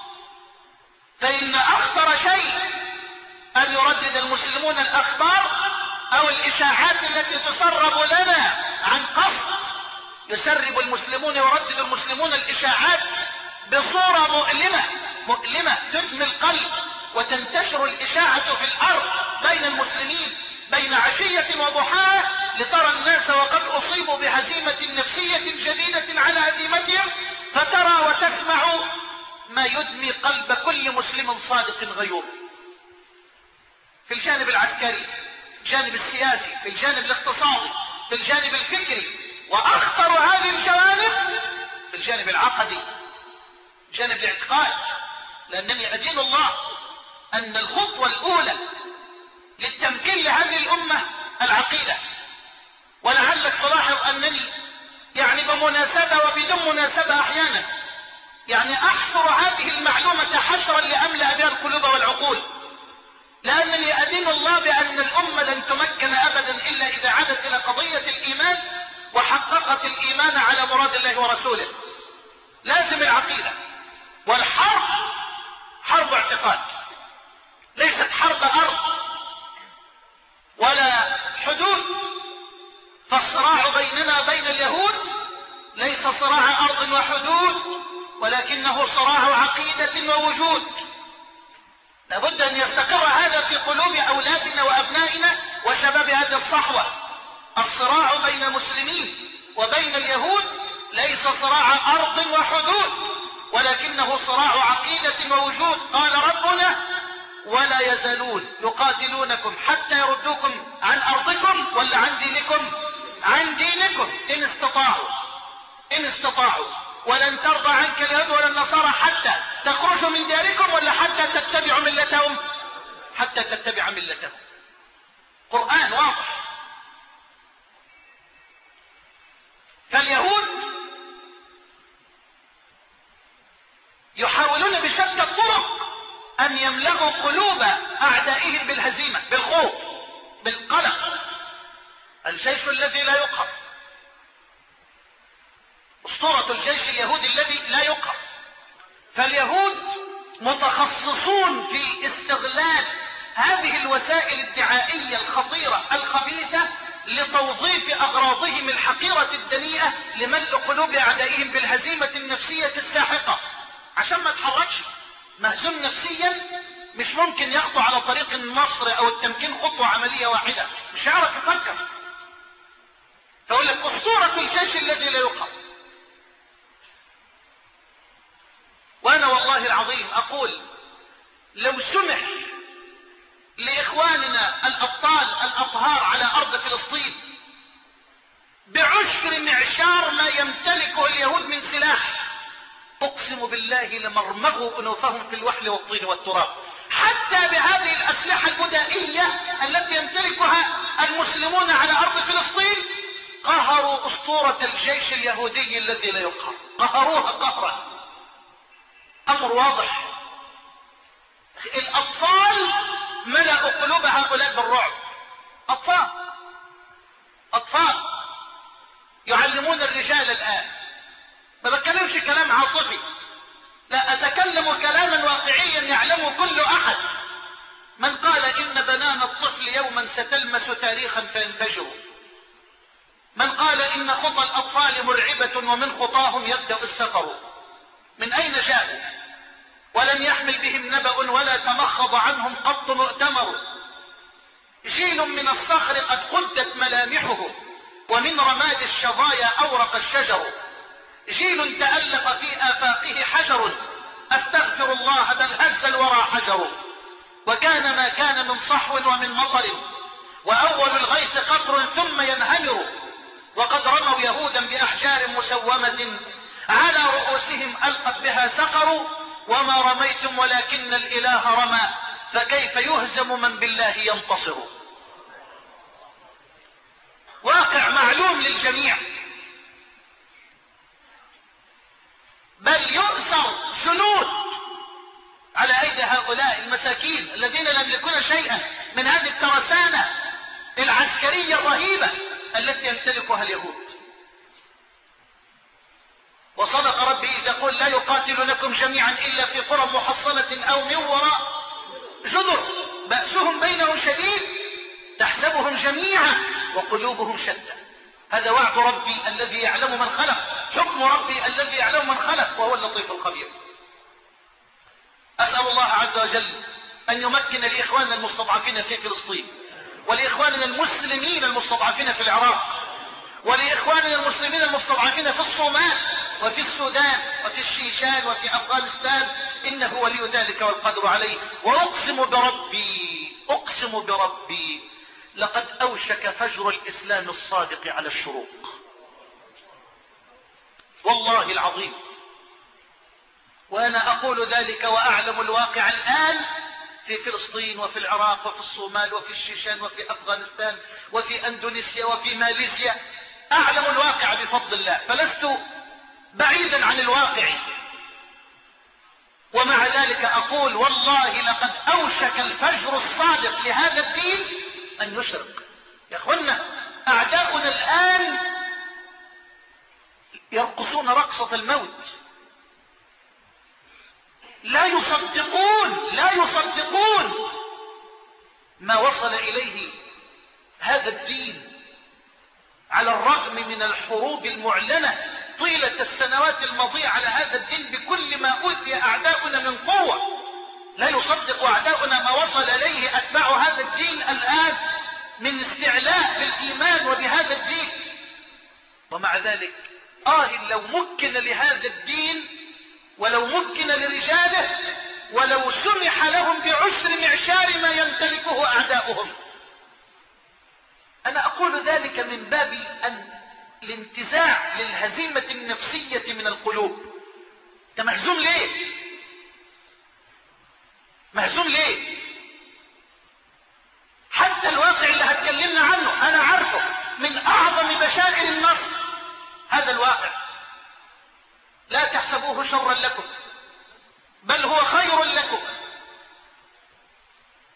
فإن أخطر شيء أن يردد المسلمون الأخبار أو الإشاعات التي تسرب لنا عن قصد. يسرب المسلمون ويردد المسلمون الإشاعات بصورة مؤلمة مؤلمة تدمي القلب، وتنتشر الإشاعة في الأرض بين المسلمين بين عشية وضحاها، لترى الناس وقد أصيبوا بهزيمة نفسية شديدة على هزيمتهم، فترى وتسمع ما يدمي قلب كل مسلم صادق غيور في الجانب العسكري، في الجانب السياسي، في الجانب الاقتصادي، في الجانب الفكري، وأخطر هذه الجوانب في الجانب العقدي، جانب الاعتقاد. لأنني أدين الله أن الخطوة الأولى للتمكين لهذه الأمة العقيدة. ولعلك تلاحظ أنني يعني بمناسبة وبدون مناسبة أحيانا يعني أحصر هذه المعلومة حشرا لأملأ بها القلوب والعقول، لأنني أدين الله بأن الأمة لن تمكن أبدا إلا إذا عادت إلى قضية الإيمان وحققت الإيمان على مراد الله ورسوله. لازم العقيدة. والحرب حرب اعتقاد، ليست حرب أرض ولا حدود. فالصراع بيننا بين اليهود ليس صراع أرض وحدود، ولكنه صراع عقيدة ووجود. لابد أن يستقر هذا في قلوب أولادنا وأبنائنا وشباب هذه الصحوة. الصراع بين المسلمين وبين اليهود ليس صراع أرض وحدود، ولكنه صراع عقيدة ووجود. قال ربنا: ولا يزالون يقاتلونكم حتى يردوكم عن أرضكم ولا عن دينكم عن دينكم إن استطاعوا إن استطاعوا ولن ترضى عنك اليهود ولا النصارى حتى تخرجوا من دياركم ولا حتى تتبعوا ملتهم حتى تتبع ملتهم. قرآن واضح. فاليهود يحاولون بشتى الطرق ملأوا قلوب أعدائهم بالهزيمة، بالخوف، بالقلق. الجيش الذي لا يقهر، أسطورة الجيش اليهودي الذي لا يقهر. فاليهود متخصصون في استغلال هذه الوسائل الدعائية الخطيرة الخبيثة لتوظيف أغراضهم الحقيرة الدنيئة لملء قلوب أعدائهم بالهزيمة النفسية الساحقة، عشان ما تحركش. مهزوم نفسيا مش ممكن يخطو على طريق النصر أو التمكين خطوة عملية واحدة، مش هيعرف يفكر. فأقول لك أسطورة الجيش الذي لا يقهر. وأنا والله العظيم أقول لو سمح لإخواننا الأبطال الأطهار على أرض فلسطين بعشر معشار ما يمتلكه اليهود من سلاح، أقسم بالله لمرمغوا أنوفهم في الوحل والطين والتراب. حتى بهذه الأسلحة البدائية التي يمتلكها المسلمون على أرض فلسطين قهروا أسطورة الجيش اليهودي الذي لا يقهر، قهروها قهرا. أمر واضح. الأطفال ملأوا قلوب هؤلاء بالرعب. أطفال أطفال يعلمون الرجال الآن. ما بتكلمش كلام عاطفي، لا، أتكلم كلاما واقعيا يعلمه كل أحد. من قال إن بنان الطفل يوما ستلمس تاريخا فينفجر، من قال إن خطى الأطفال مرعبة ومن خطاهم يبدأ السفر، من أين جاءوا ولم يحمل بهم نبأ ولا تمخض عنهم قط مؤتمر. جيل من الصخر قد قدت ملامحه ومن رماد الشظايا أورق الشجر. جيل تألق في آفاقه حجر، أستغفر الله بل هز الورى حجر. وكان ما كان من صحو ومن مطر، وأول الغيث قطر ثم ينهمر. وقد رموا يهودا بأحجار مسومة على رؤوسهم ألقت بها سقر. وما رميتم ولكن الإله رمى، فكيف يهزم من بالله ينتصر. واقع معلوم للجميع، بل يؤثر جنود على أيدي هؤلاء المساكين الذين لا يملكون شيئا من هذه الترسانة العسكرية الرهيبة التي يمتلكها اليهود. وصدق ربي إذا قل لا يقاتلونكم جميعا إلا في قرى محصنة أو من وراء جدر بأسهم بينهم شديد تحسبهم جميعا وقلوبهم شتى. هذا وعد ربي الذي يعلم من خلق، حكم ربي الذي يعلم من خلق، وهو اللطيف الخبير. أسأل الله عز وجل أن يمكن لإخواننا المستضعفين في فلسطين، ولإخواننا المسلمين المستضعفين في العراق، ولإخواننا المسلمين المستضعفين في الصومال وفي السودان وفي الشيشان وفي أفغانستان، إنه ولي ذلك والقدر عليه. وأقسم بربي أقسم بربي لقد أوشك فجر الإسلام الصادق على الشروق، والله العظيم. وأنا أقول ذلك وأعلم الواقع الآن في فلسطين وفي العراق وفي الصومال وفي الشيشان وفي أفغانستان وفي أندونيسيا وفي ماليزيا. أعلم الواقع بفضل الله، فلست بعيدا عن الواقع. ومع ذلك أقول والله لقد أوشك الفجر الصادق لهذا الدين أن يشرق. يا أخوانا، أعداؤنا الآن يرقصون رقصة الموت، لا يصدقون لا يصدقون ما وصل إليه هذا الدين على الرغم من الحروب المعلنة طيلة السنوات الماضية على هذا الدين بكل ما أوتي أعداؤنا من قوة. لا يصدق أعداؤنا ما وصل إليه أتباع هذا الدين الآن من استعلاء بالإيمان وبهذا الدين. ومع ذلك آه لو مكن لهذا الدين ولو مكن لرجاله ولو سمح لهم بعشر معشار ما يمتلكه أعداؤهم. أنا أقول ذلك من باب أن الانتزاع للهزيمة النفسية من القلوب. أنت مهزوم ليه؟ مهزوم ليه؟ حتى الواقع اللي هتكلمنا عنه أنا عارفه من أعظم بشائر النصر. هذا الواقع لا تحسبوه شرا لكم بل هو خير لكم،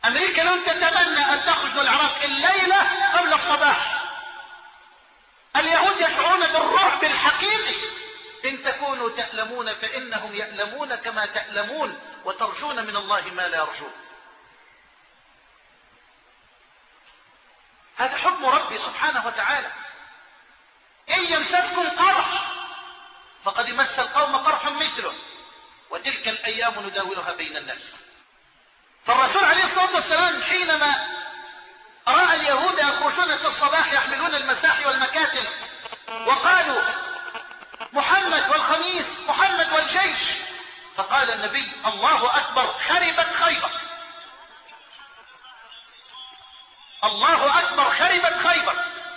امريكا لو تتمنى ان تخرج العراق الليلة قبل الصباح. اليهود يشعرون بالرعب الحقيقي. ان تكونوا تألمون فانهم يألمون كما تألمون وترجون من الله ما لا يرجون. هذا حكم ربي سبحانه وتعالى. ان يمسسكم قرح فقد مس القوم قرح مثله وتلك الايام نداولها بين الناس. فالرسول عليه الصلاة والسلام حينما رأى اليهود يخرجون في الصباح يحملون المساحي والمكاتل وقالوا محمد والخميس، محمد والجيش، فقال النبي الله اكبر خربت خيبر، الله اكبر خربت خيبر.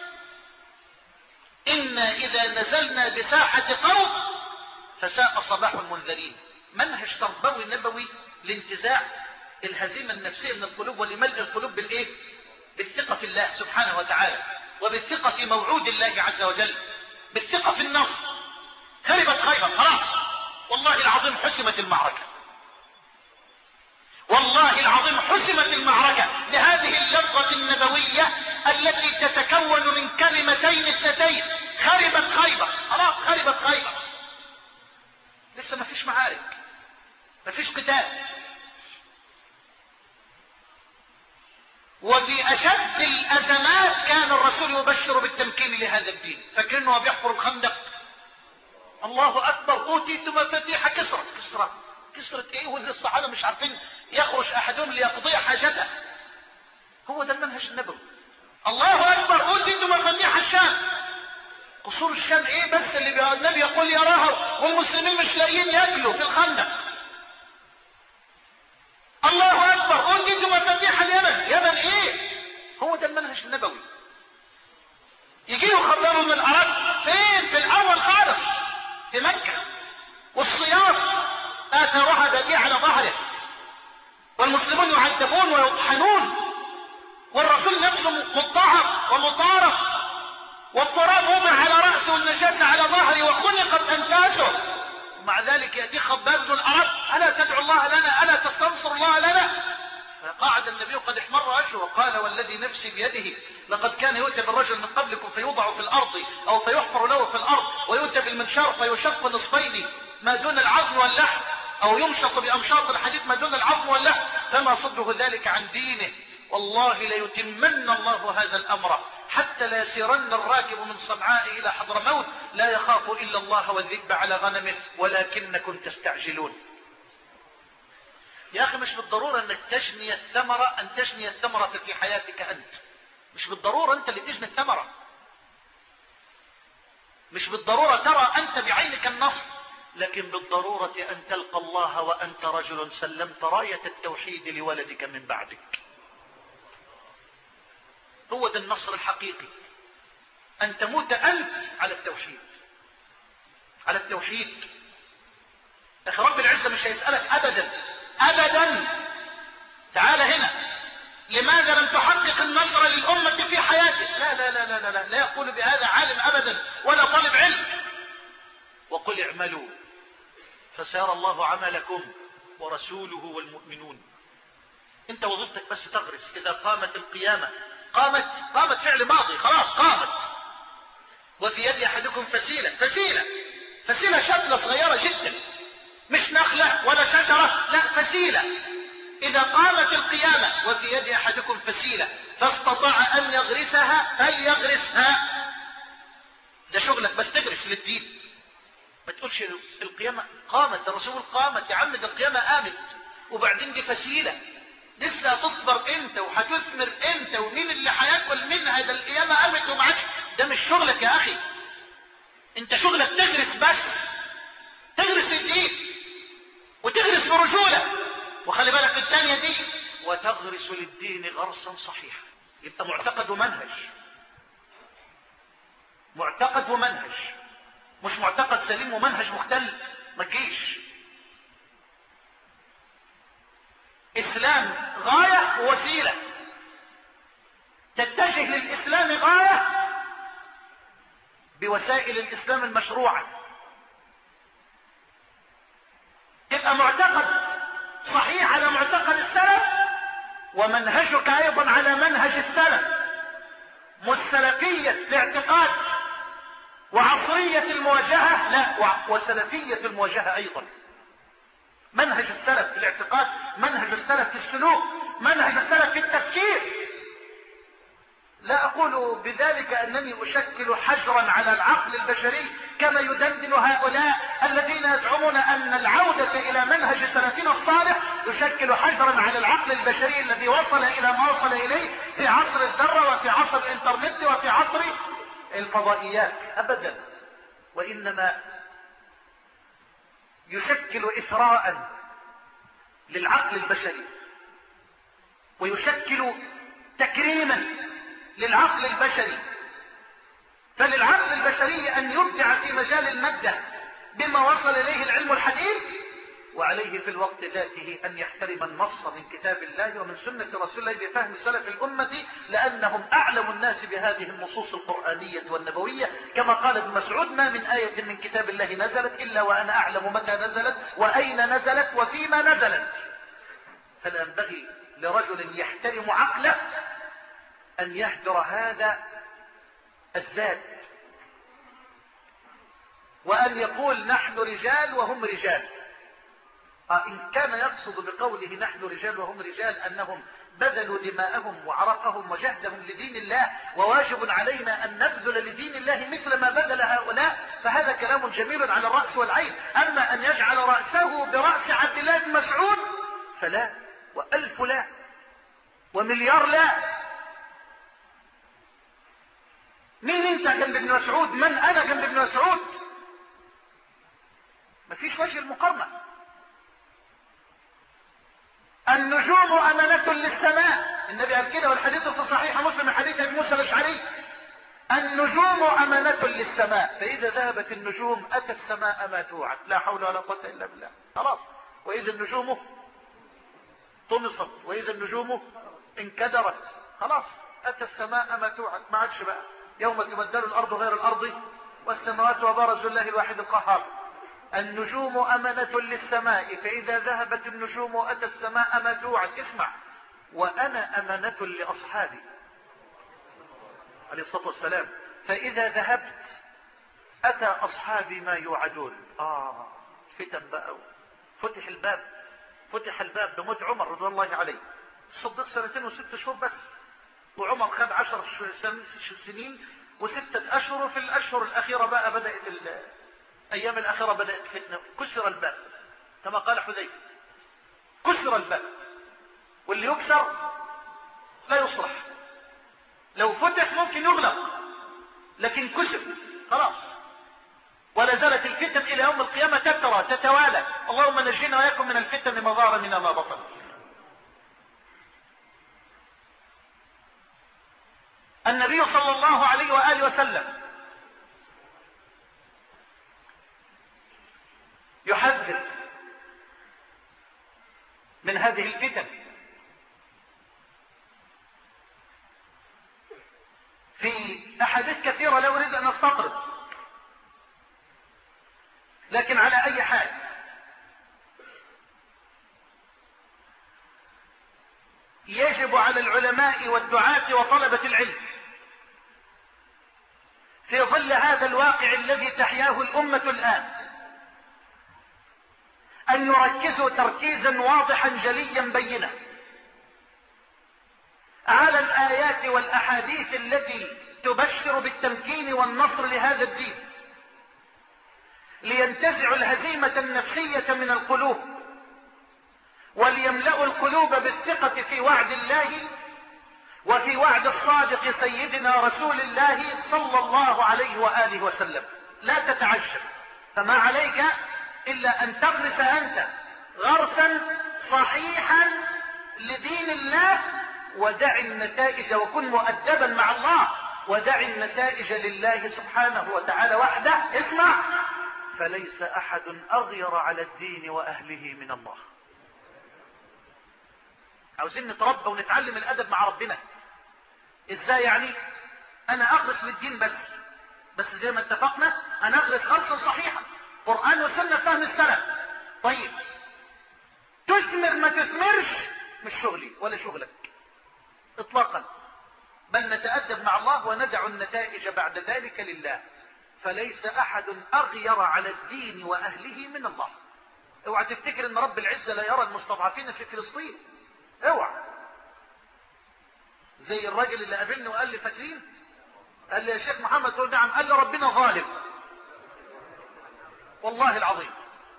إنا إذا نزلنا بساحة قوم فساء صباح المنذرين. منهج تربوي نبوي لانتزاع الهزيمة النفسية من القلوب ولملء القلوب بالإيه؟ بالثقة في الله سبحانه وتعالى، وبالثقة في موعود الله عز وجل، بالثقة في النصر. خربت خيبر خلاص، والله العظيم حسمت المعركة، والله العظيم حسمت المعركة بهذه اللفظة النبوية التي تتكون من كلمتين اثنتين. خربت خيبر خلاص، خربت خيبر. لسه ما فيش معارك، ما فيش قتال. وفي أشد الأزمات كان الرسول يبشر بالتمكين لهذا الدين. فاكرينه بيحفر الخندق الله أكبر أوتيت مفاتيح كسرى. كسرى كسرة ايه؟ واللي الصحابة مش عارفين يخرج احدهم ليقضي حاجته. هو ده المنهج النبوي. الله اكبر اوتيت مفاتيح الشام. قصور الشام ايه بس اللي النبي يقول يراها والمسلمين مش لاقيين ياكلوا في الخندق. الله اكبر اوتيت مفاتيح اليمن. يمن ايه؟ هو ده المنهج النبوي. يجي له خبر من العراق فين؟ في الاول خالص في مكة، والصياص آثارها بديع على ظهره، والمسلمون يعذبون ويطحنون، والرسول نفسه مضطهد ومطارد، والتراب وضع على رأسه والنجاسة على ظهره وخنقت أنفاسه. ومع ذلك يأتي خباب بن الأرض ألا تدعو الله لنا، ألا تستنصر الله لنا؟ فقعد النبي قد احمر وجهه وقال والذي نفسي بيده لقد كان يؤتى بالرجل من قبلكم فيوضع في الأرض أو فيحفر له في الأرض ويؤتى بالمنشار فيشق نصفين ما دون العظم واللحم، أو يمشط بأمشاط الحديد ما دون العظم واللحم، فما صده ذلك عن دينه. والله ليتمن الله هذا الأمر حتى لا يسيرن الراكب من صنعاء إلى حضرموت لا يخاف إلا الله والذئب على غنمه ولكنكم تستعجلون. يا أخي مش بالضرورة أنك تجني الثمرة، أن تجني الثمرة في حياتك أنت. مش بالضرورة أنت اللي تجني الثمرة، مش بالضرورة ترى أنت بعينك النصر، لكن بالضرورة أن تلقى الله وأنت رجل سلمت راية التوحيد لولدك من بعدك. هو ده النصر الحقيقي، أن تموت أنت على التوحيد، على التوحيد. أخي رب العزة مش هيسألك أبدا أبدا تعال هنا لماذا لم تحقق النصر للأمة في حياتك؟ لا لا لا لا لا, لا يقول بهذا عالم أبدا ولا طالب علم. وقل اعملوا فسيرى الله عملكم ورسوله والمؤمنون. انت وظيفتك بس تغرس. إذا قامت القيامة، قامت قامت فعل ماضي خلاص قامت. وفي يد أحدكم فسيلة، فسيلة فسيلة شتلة صغيرة جدا، مش نخلة ولا شجرة، لا فسيلة. إذا قامت القيامة وفي يد أحدكم فسيلة فاستطاع أن يغرسها فليغرسها. ده شغلك بس تغرس للدين. ما تقولش القيامة قامت، الرسول قامت، يا عم ده القيامة قامت وبعدين دي فسيلة لسه هتكبر انت وهتثمر انت، ومين اللي هياكل منها؟ ده القيامة قامت ومعاش. ده مش شغلك يا أخي، انت شغلك تغرس بس، تغرس للدين وتغرس برجولة. وخلي بالك الثانية دي وتغرس للدين غرسا صحيحا. يبقى معتقد ومنهج، معتقد ومنهج، مش معتقد سليم ومنهج مختل. ما تجيش. اسلام غاية ووسيلة، تتجه للاسلام غاية بوسائل الاسلام المشروعة. تبقى معتقد صحيح على معتقد السلف ومنهجك ايضا على منهج السلف، مش سلفية الاعتقاد وعصرية المواجهة، لا، وسلفية المواجهة ايضا. منهج السلف في الاعتقاد، منهج السلف في السلوك، منهج السلف في التفكير. لا اقول بذلك انني اشكل حجرا على العقل البشري كما يدندن هؤلاء الذين يزعمون ان العودة الى منهج سلفنا الصالح يشكل حجرا على العقل البشري الذي وصل الى ما وصل اليه في عصر الذرة وفي عصر الانترنت وفي عصر الفضائيات، ابدا. وانما يشكل اثراء للعقل البشري، ويشكل تكريما للعقل البشري. فللعقل البشري ان يبدع في مجال المادة بما وصل اليه العلم الحديث، وعليه في الوقت ذاته ان يحترم النص من كتاب الله ومن سنة رسول الله بفهم سلف الامة، لانهم اعلم الناس بهذه النصوص القرآنية والنبوية. كما قال ابن مسعود: ما من آية من كتاب الله نزلت الا وانا اعلم متى نزلت واين نزلت وفيما نزلت. فلا ينبغي لرجل يحترم عقله ان يهدر هذا الزاد، وان يقول نحن رجال وهم رجال. آه ان كان يقصد بقوله نحن رجال وهم رجال انهم بذلوا دماءهم وعرقهم وجهدهم لدين الله، وواجب علينا ان نبذل لدين الله مثل ما بذل هؤلاء، فهذا كلام جميل على الرأس والعين. اما ان يجعل رأسه برأس عبد الله بن مسعود فلا، والف لا، ومليار لا. مين انت جنب ابن مسعود؟ من انا جنب ابن مسعود؟ مفيش وجه المقارنة. النجوم امانة للسماء، النبي قال كده، والحديث في صحيح مسلم من حديث ابي موسى الاشعري: النجوم امانة للسماء، فاذا ذهبت النجوم اتى السماء ما توعد. لا حول ولا قوة الا بالله. خلاص. واذا النجوم طمست، واذا النجوم انكدرت، خلاص اتى السماء ما توعد. ما عادش بقى يوم تبدل الارض غير الارض والسماوات وبرزوا الله الواحد القهار. النجوم امانة للسماء، فاذا ذهبت النجوم اتى السماء ما توعد. اسمع: وانا امانة لاصحابي عليه الصلاة والسلام، فاذا ذهبت اتى اصحابي ما يوعدون. اه فتن بقى، فتح الباب، فتح الباب بموت عمر رضوان الله عليه. الصديق سنتين وست شهور بس، وعمر خد عشر سنين وستة اشهر. وفي الاشهر الاخيرة بقى بدأت الايام الاخيرة بدأت فتنة، كسر الباب كما قال حذيفة، كسر الباب، واللي يكسر لا يصلح. لو فتح ممكن يغلق، لكن كسر خلاص. ولا زالت الفتن الى يوم القيامة تترى تتوالى. اللهم نجينا وإياكم من الفتن ما ظهر منها ما بطن. النبي صلى الله عليه وآله وسلم يحذر من هذه الفتن في أحاديث كثيرة لا أريد أن أستطرد، لكن على أي حال يجب على العلماء والدعاة وطلبة العلم في ظل هذا الواقع الذي تحياه الأمة الآن أن يركزوا تركيزا واضحا جليا بينا على الآيات والأحاديث التي تبشر بالتمكين والنصر لهذا الدين، لينتزعوا الهزيمة النفسية من القلوب، وليملأوا القلوب بالثقة في وعد الله وفي وعد الصادق سيدنا رسول الله صلى الله عليه وآله وسلم. لا تتعجب، فما عليك إلا أن تغرس أنت غرسا صحيحا لدين الله، ودع النتائج، وكن مؤدبا مع الله، ودع النتائج لله سبحانه وتعالى وحده. اسمع: فليس أحد أغير على الدين وأهله من الله. عاوزين نتربى ونتعلم الأدب مع ربنا. إزاي يعني؟ أنا أغرس للدين بس بس زي ما اتفقنا أنا أغرس غرسا صحيحا، قرآن وسنة فهم السلف. طيب تثمر ما تثمرش مش شغلي ولا شغلك. إطلاقا، بل نتأدب مع الله وندع النتائج بعد ذلك لله. فليس أحد أغير على الدين وأهله من الله. اوعى تفتكر ان رب العزة لا يرى المستضعفين في فلسطين، اوعى. زي الراجل اللي قابلني وقال لي فاكرين، قال لي يا شيخ محمد، قلت نعم، قال لي ربنا ظالم والله العظيم.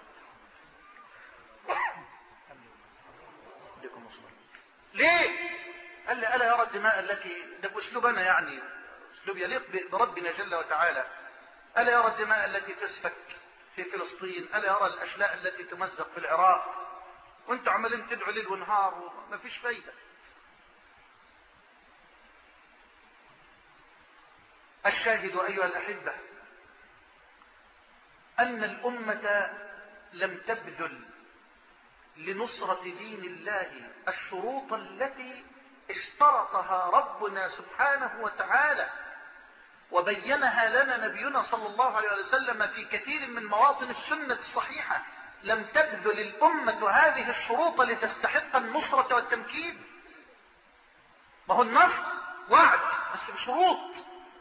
ليه؟ قال لي ألا يرى الدماء التي، ده بأسلوبنا يعني أسلوب يليق بربنا جل وتعالى، ألا يرى الدماء التي تسفك في فلسطين، ألا يرى الأشلاء التي تمزق في العراق، وانتوا عمالين تدعوا ليل ونهار وما فيش فايدة. الشاهد أيها الأحبة أن الأمة لم تبذل لنصرة دين الله الشروط التي اشترطها ربنا سبحانه وتعالى وبينها لنا نبينا صلى الله عليه وسلم في كثير من مواطن السنة الصحيحة. لم تبذل الأمة هذه الشروط لتستحق النصرة والتمكين. ما هو النصر وعد بس بشروط،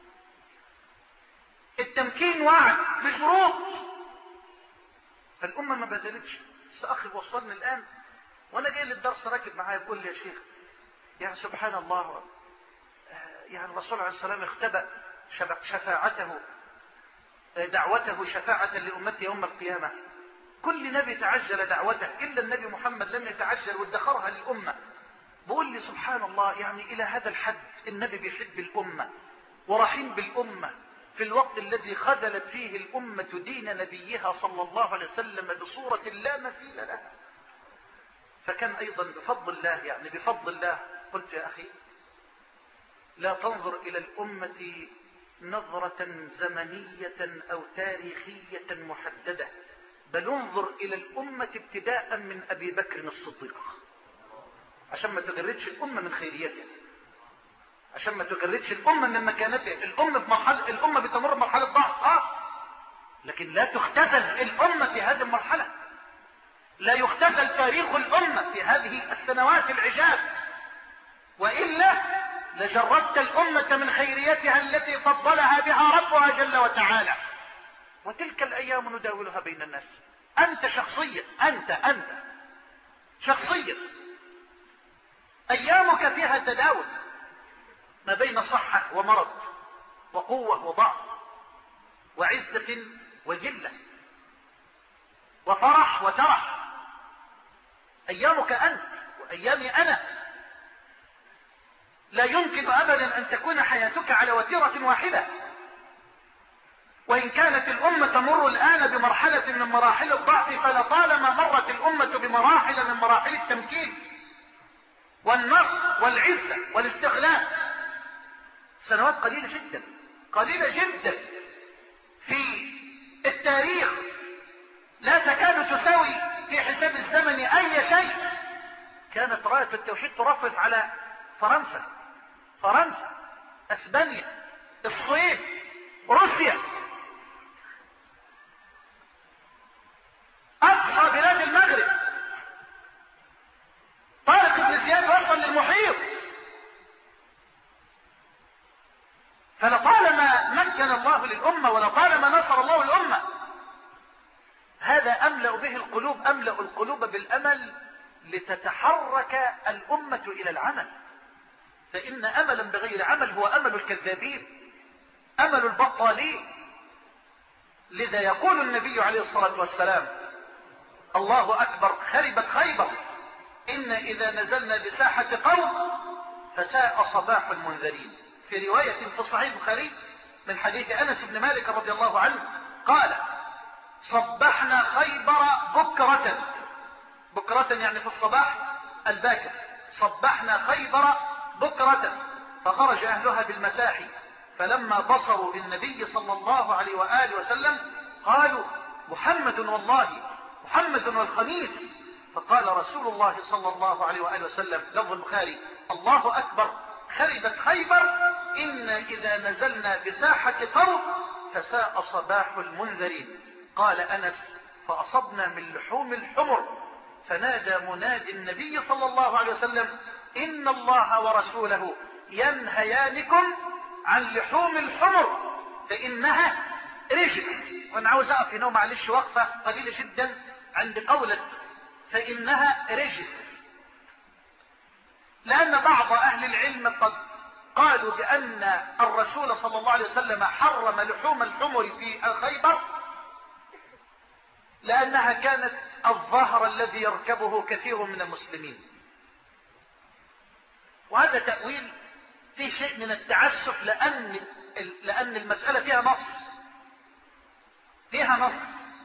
التمكين وعد بشروط. فالأمة ما بذلتش. أخي وصلني الآن وأنا جاي للدرس راكب معايا يقول لي يا شيخ يعني سبحان الله، يعني الرسول عليه السلام اختبأ شفاعته دعوته شفاعة لأمته يوم القيامة. كل نبي تعجل دعوته إلا النبي محمد لم يتعجل وادخرها للأمة. بقول لي سبحان الله، يعني إلى هذا الحد النبي بيحب الأمة ورحيم بالأمة في الوقت الذي خذلت فيه الأمة دين نبيها صلى الله عليه وسلم بصورة لا مثيل لها. فكان أيضا بفضل الله، يعني بفضل الله، قلت يا أخي لا تنظر إلى الأمة نظرة زمنية أو تاريخية محددة، بل انظر إلى الأمة ابتداء من أبي بكر الصديق، عشان ما تجردش الأمة من خيريتها، عشان ما تجردش الأمة من مكانتها. الأمة بمرحلة، الأمة بتمر بمرحلة ضعف اه لكن لا تختزل الأمة في هذه المرحلة، لا يختزل تاريخ الأمة في هذه السنوات العجاف، وإلا لجردت الأمة من خيريتها التي فضلها بها ربها جل وتعالى. وتلك الأيام نداولها بين الناس. أنت شخصيا، أنت أنت شخصيا أيامك فيها تداول ما بين صحة ومرض وقوة وضعف وعزة وذلة وفرح وترح. أيامك أنت وأيامي أنا. لا يمكن أبدا أن تكون حياتك على وتيرة واحدة. وإن كانت الأمة تمر الآن بمرحلة من مراحل الضعف، فلطالما مرت الأمة بمراحل من مراحل التمكين والنصر والعزة والاستغلال. سنوات قليلة جدا، قليلة جدا في التاريخ، لا تكاد تساوي في حساب الزمن أي شيء. كانت راية التوحيد ترفرف على فرنسا، فرنسا، اسبانيا، الصين، روسيا، اقصى بلاد المغرب. طارق بن زياد وصل للمحيط. فلطالما مكن الله للأمة ولطالما نصر الله الأمة. هذا أملأ به القلوب، أملأ القلوب بالأمل لتتحرك الأمة إلى العمل. فإن أملا بغير عمل هو أمل الكذابين، أمل البطالين. لذا يقول النبي عليه الصلاة والسلام: الله أكبر، خربت خيبر، إن إذا نزلنا بساحة قوم فساء صباح المنذرين. في رواية في صحيح البخاري من حديث أنس بن مالك رضي الله عنه قال: صبحنا خيبر بكرة، بكرة يعني في الصباح الباكر، صبحنا خيبر بكرة، فخرج أهلها بالمساحي، فلما بصروا بالنبي صلى الله عليه وآله وسلم قالوا: محمد والله، محمد والخميس. فقال رسول الله صلى الله عليه وآله وسلم، لفظ البخاري: الله أكبر، خربت خيبر، إن إذا نزلنا بساحة قوم فساء صباح المنذرين. قال أنس: فأصبنا من لحوم الحمر، فنادى منادي النبي صلى الله عليه وسلم: إن الله ورسوله ينهيانكم عن لحوم الحمر فإنها رجس. وأنا عاوز أقف هنا معلش وقفة قليلة جدا عند قولة فإنها رجس، لأن بعض أهل العلم قد قالوا بأن الرسول صلى الله عليه وسلم حرم لحوم الحمر في خيبر لأنها كانت الظهر الذي يركبه كثير من المسلمين، وهذا تأويل فيه شيء من التعسف، لأن لأن المسألة فيها نص فيها نص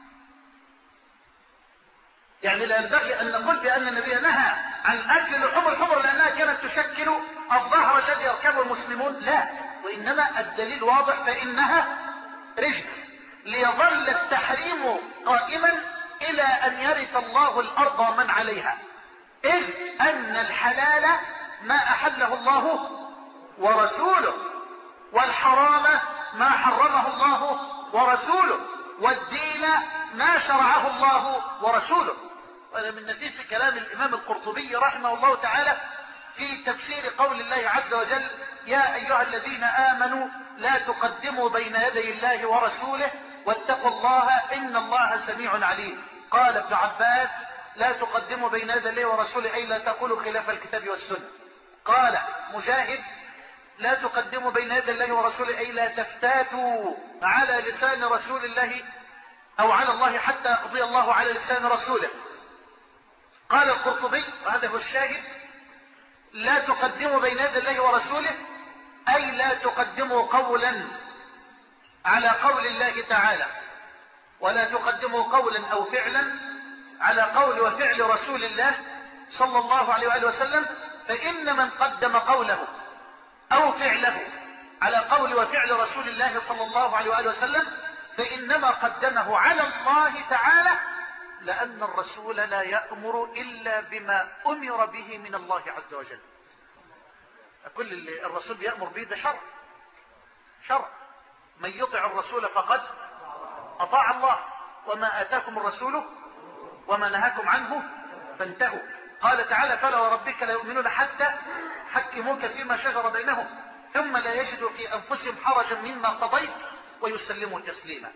يعني لا ينبغي أن نقول بأن النبي نهى عن أكل لحوم الحمر لأنها كانت تشكل الظهر الذي يركبه المسلمون، لا، وإنما الدليل واضح فإنها رجس، ليظل التحريم قائما إلى أن يرث الله الأرض ومن عليها، إذ أن الحلال ما أحله الله ورسوله، والحرام ما حرمه الله ورسوله، والدين ما شرعه الله ورسوله. وهذا من نفيس كلام الإمام القرطبي رحمه الله تعالى في تفسير قول الله عز وجل: يا أيها الذين آمنوا لا تقدموا بين يدي الله ورسوله واتقوا الله إن الله سميع عليم. قال ابن عباس: لا تقدموا بين يدي الله ورسوله أي لا تقولوا خلاف الكتاب والسنة. قال مجاهد: لا تقدموا بين يدي الله ورسوله أي لا تفتاتوا على لسان رسول الله أو على الله حتى يقضي الله على لسان رسوله. قال القرطبي وهذا هو الشاهد: لا تقدموا بين يدي الله ورسوله أي لا تقدموا قولا على قول الله تعالى، ولا تقدموا قولا أو فعلا على قول وفعل رسول الله صلى الله عليه وآله وسلم، فإن من قدم قوله أو فعله على قول وفعل رسول الله صلى الله عليه وآله وسلم فإنما قدمه على الله تعالى، لأن الرسول لا يأمر إلا بما أمر به من الله عز وجل. كل اللي الرسول يأمر به ده شرع شرع من يطع الرسول فقد أطاع الله، وما آتاكم الرسول وما نهاكم عنه فانتهوا. قال تعالى: فلا وربك لا يؤمنون حتى حكموك فيما شجر بينهم ثم لا يجدوا في أنفسهم حرجا مما قضيت ويسلموا تسليما.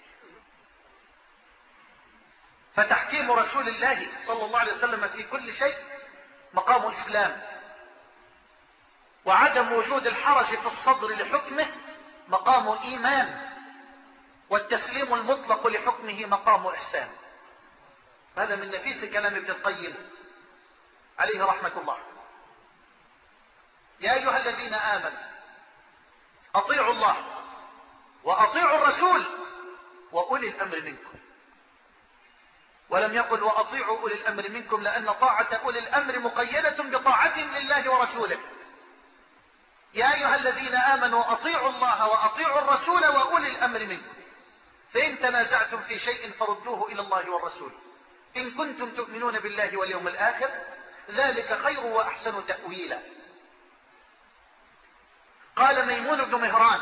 فتحكيم رسول الله صلى الله عليه وسلم في كل شيء مقام إسلام، وعدم وجود الحرج في الصدر لحكمه مقام إيمان، والتسليم المطلق لحكمه مقام إحسان. هذا من نفيس كلام ابن القيم عليه رحمة الله. يا أيها الذين آمنوا أطيعوا الله وأطيعوا الرسول وأولي الأمر منكم، ولم يقل وأطيعوا أولي الأمر منكم، لأن طاعة أولي الأمر مقيدة بطاعتهم لله ورسوله. يا أيها الذين آمنوا أطيعوا الله وأطيعوا الرسول وأولي الأمر منكم، فإن تنازعتم في شيء فردوه إلى الله والرسول إن كنتم تؤمنون بالله واليوم الآخر، ذلك خير وأحسن تأويلا. قال ميمون بن مهران: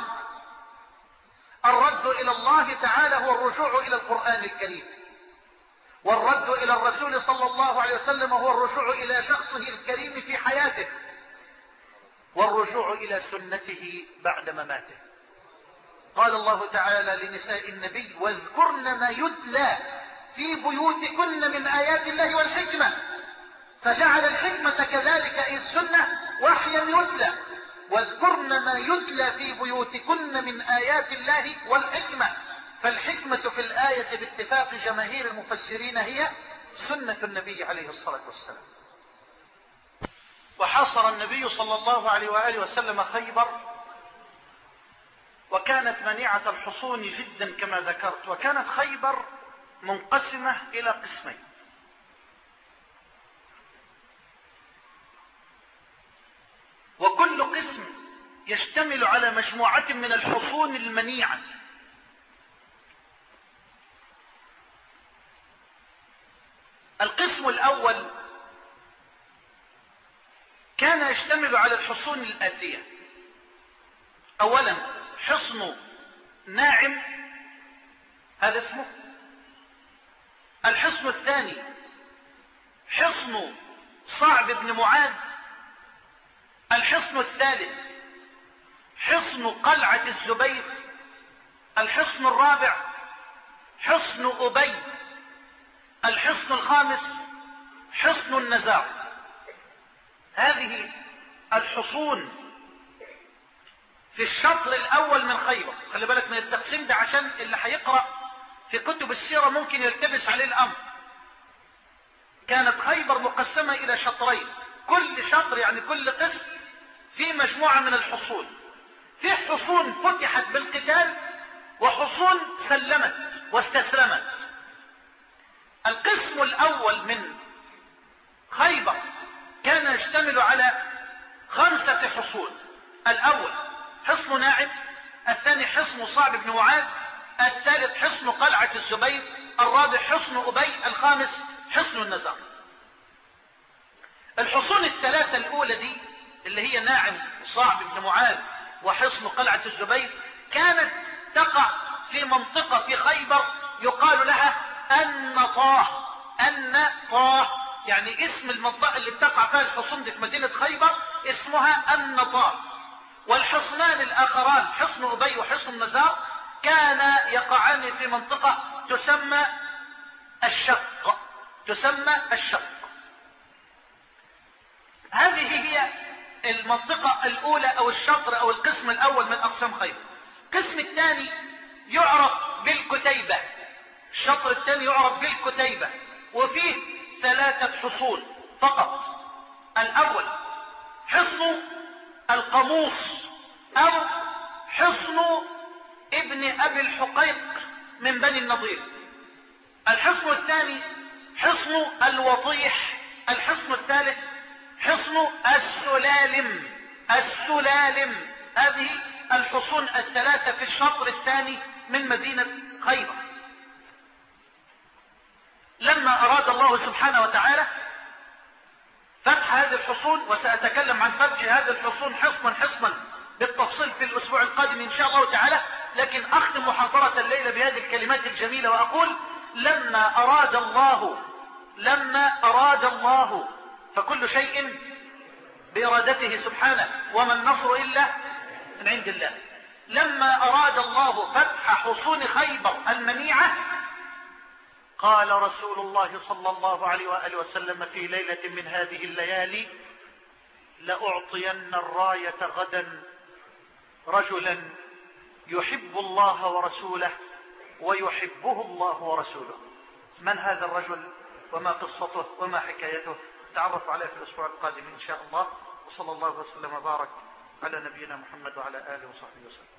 الرد إلى الله تعالى هو الرجوع إلى القرآن الكريم، والرد إلى الرسول صلى الله عليه وسلم هو الرجوع إلى شخصه الكريم في حياته، والرجوع إلى سنته بعد مماته. قال الله تعالى لنساء النبي: واذكرن ما يتلى في بيوتكن من آيات الله والحكمة، فجعل الحكمة كذلك أي السنة وحيا يتلى. واذكرن ما يتلى في بيوتكن من آيات الله والحكمة، فالحكمة في الآية باتفاق جماهير المفسرين هي سنة النبي عليه الصلاة والسلام. وحاصر النبي صلى الله عليه وآله وسلم خيبر، وكانت منيعة الحصون جدا كما ذكرت، وكانت خيبر منقسمة إلى قسمين: وكل قسم يشتمل على مجموعة من الحصون المنيعة. القسم الأول كان يشتمل على الحصون الآتية: أولا حصن ناعم، هذا اسمه. الحصن الثاني حصن صعب بن معاذ، الحصن الثالث حصن قلعة الزبير. الحصن الرابع حصن أبي. الحصن الخامس حصن النزار. هذه الحصون في الشطر الأول من خيبر. خلي بالك من التقسيم ده عشان اللي هيقرأ في كتب السيرة ممكن يلتبس عليه الأمر. كانت خيبر مقسمة إلى شطرين، كل شطر يعني كل قسم في مجموعة من الحصون. في حصون فتحت بالقتال وحصون سلمت واستسلمت. القسم الأول من خيبر كان يشتمل على خمسة حصون. الأول حصن ناعم، الثاني حصن صعب بن معاذ، الثالث حصن قلعة الزبير، الرابع حصن أبي، الخامس حصن النزار. الحصون الثلاثة الأولى دي اللي هي ناعم وصعب بن معاذ وحصن قلعة الزبير كانت تقع في منطقة في خيبر يقال لها النطاه. النطاه يعني اسم المنطقة اللي بتقع فيها الحصون دي في مدينة خيبر اسمها النطاه. والحصنان الآخران حصن أبي وحصن النزار كان يقعان في منطقة تسمى الشق. تسمى الشق. هذه هي المنطقة الأولى أو الشطر أو القسم الأول من أقسام خيبر. القسم الثاني يعرف بالكتيبة. الشطر الثاني يعرف بالكتيبة وفيه ثلاثة حصون فقط. الأول حصن القموص أو حصن ابن أبي الحقيق من بني النضير. الحصن الثاني حصن الوطيح. الحصن الثالث حصن السلالم. السلالم. هذه الحصون الثلاثة في الشطر الثاني من مدينة خيبر. لما أراد الله سبحانه وتعالى فتح هذه الحصون، وسأتكلم عن فتح هذه الحصون حصنا حصنا بالتفصيل في الأسبوع القادم إن شاء الله تعالى، لكن أختم محاضرة الليلة بهذه الكلمات الجميلة وأقول: لما أراد الله لما أراد الله فكل شيء بإرادته سبحانه، وما النصر إلا من عند الله. لما أراد الله فتح حصون خيبر المنيعة قال رسول الله صلى الله عليه وآله وسلم في ليلة من هذه الليالي: لأعطين الراية غدا رجلا يحب الله ورسوله ويحبه الله ورسوله. من هذا الرجل وما قصته وما حكايته؟ تعرف عليه في الأسبوع القادم إن شاء الله. وصلى الله وسلم وبارك على نبينا محمد وعلى آله وصحبه وسلم.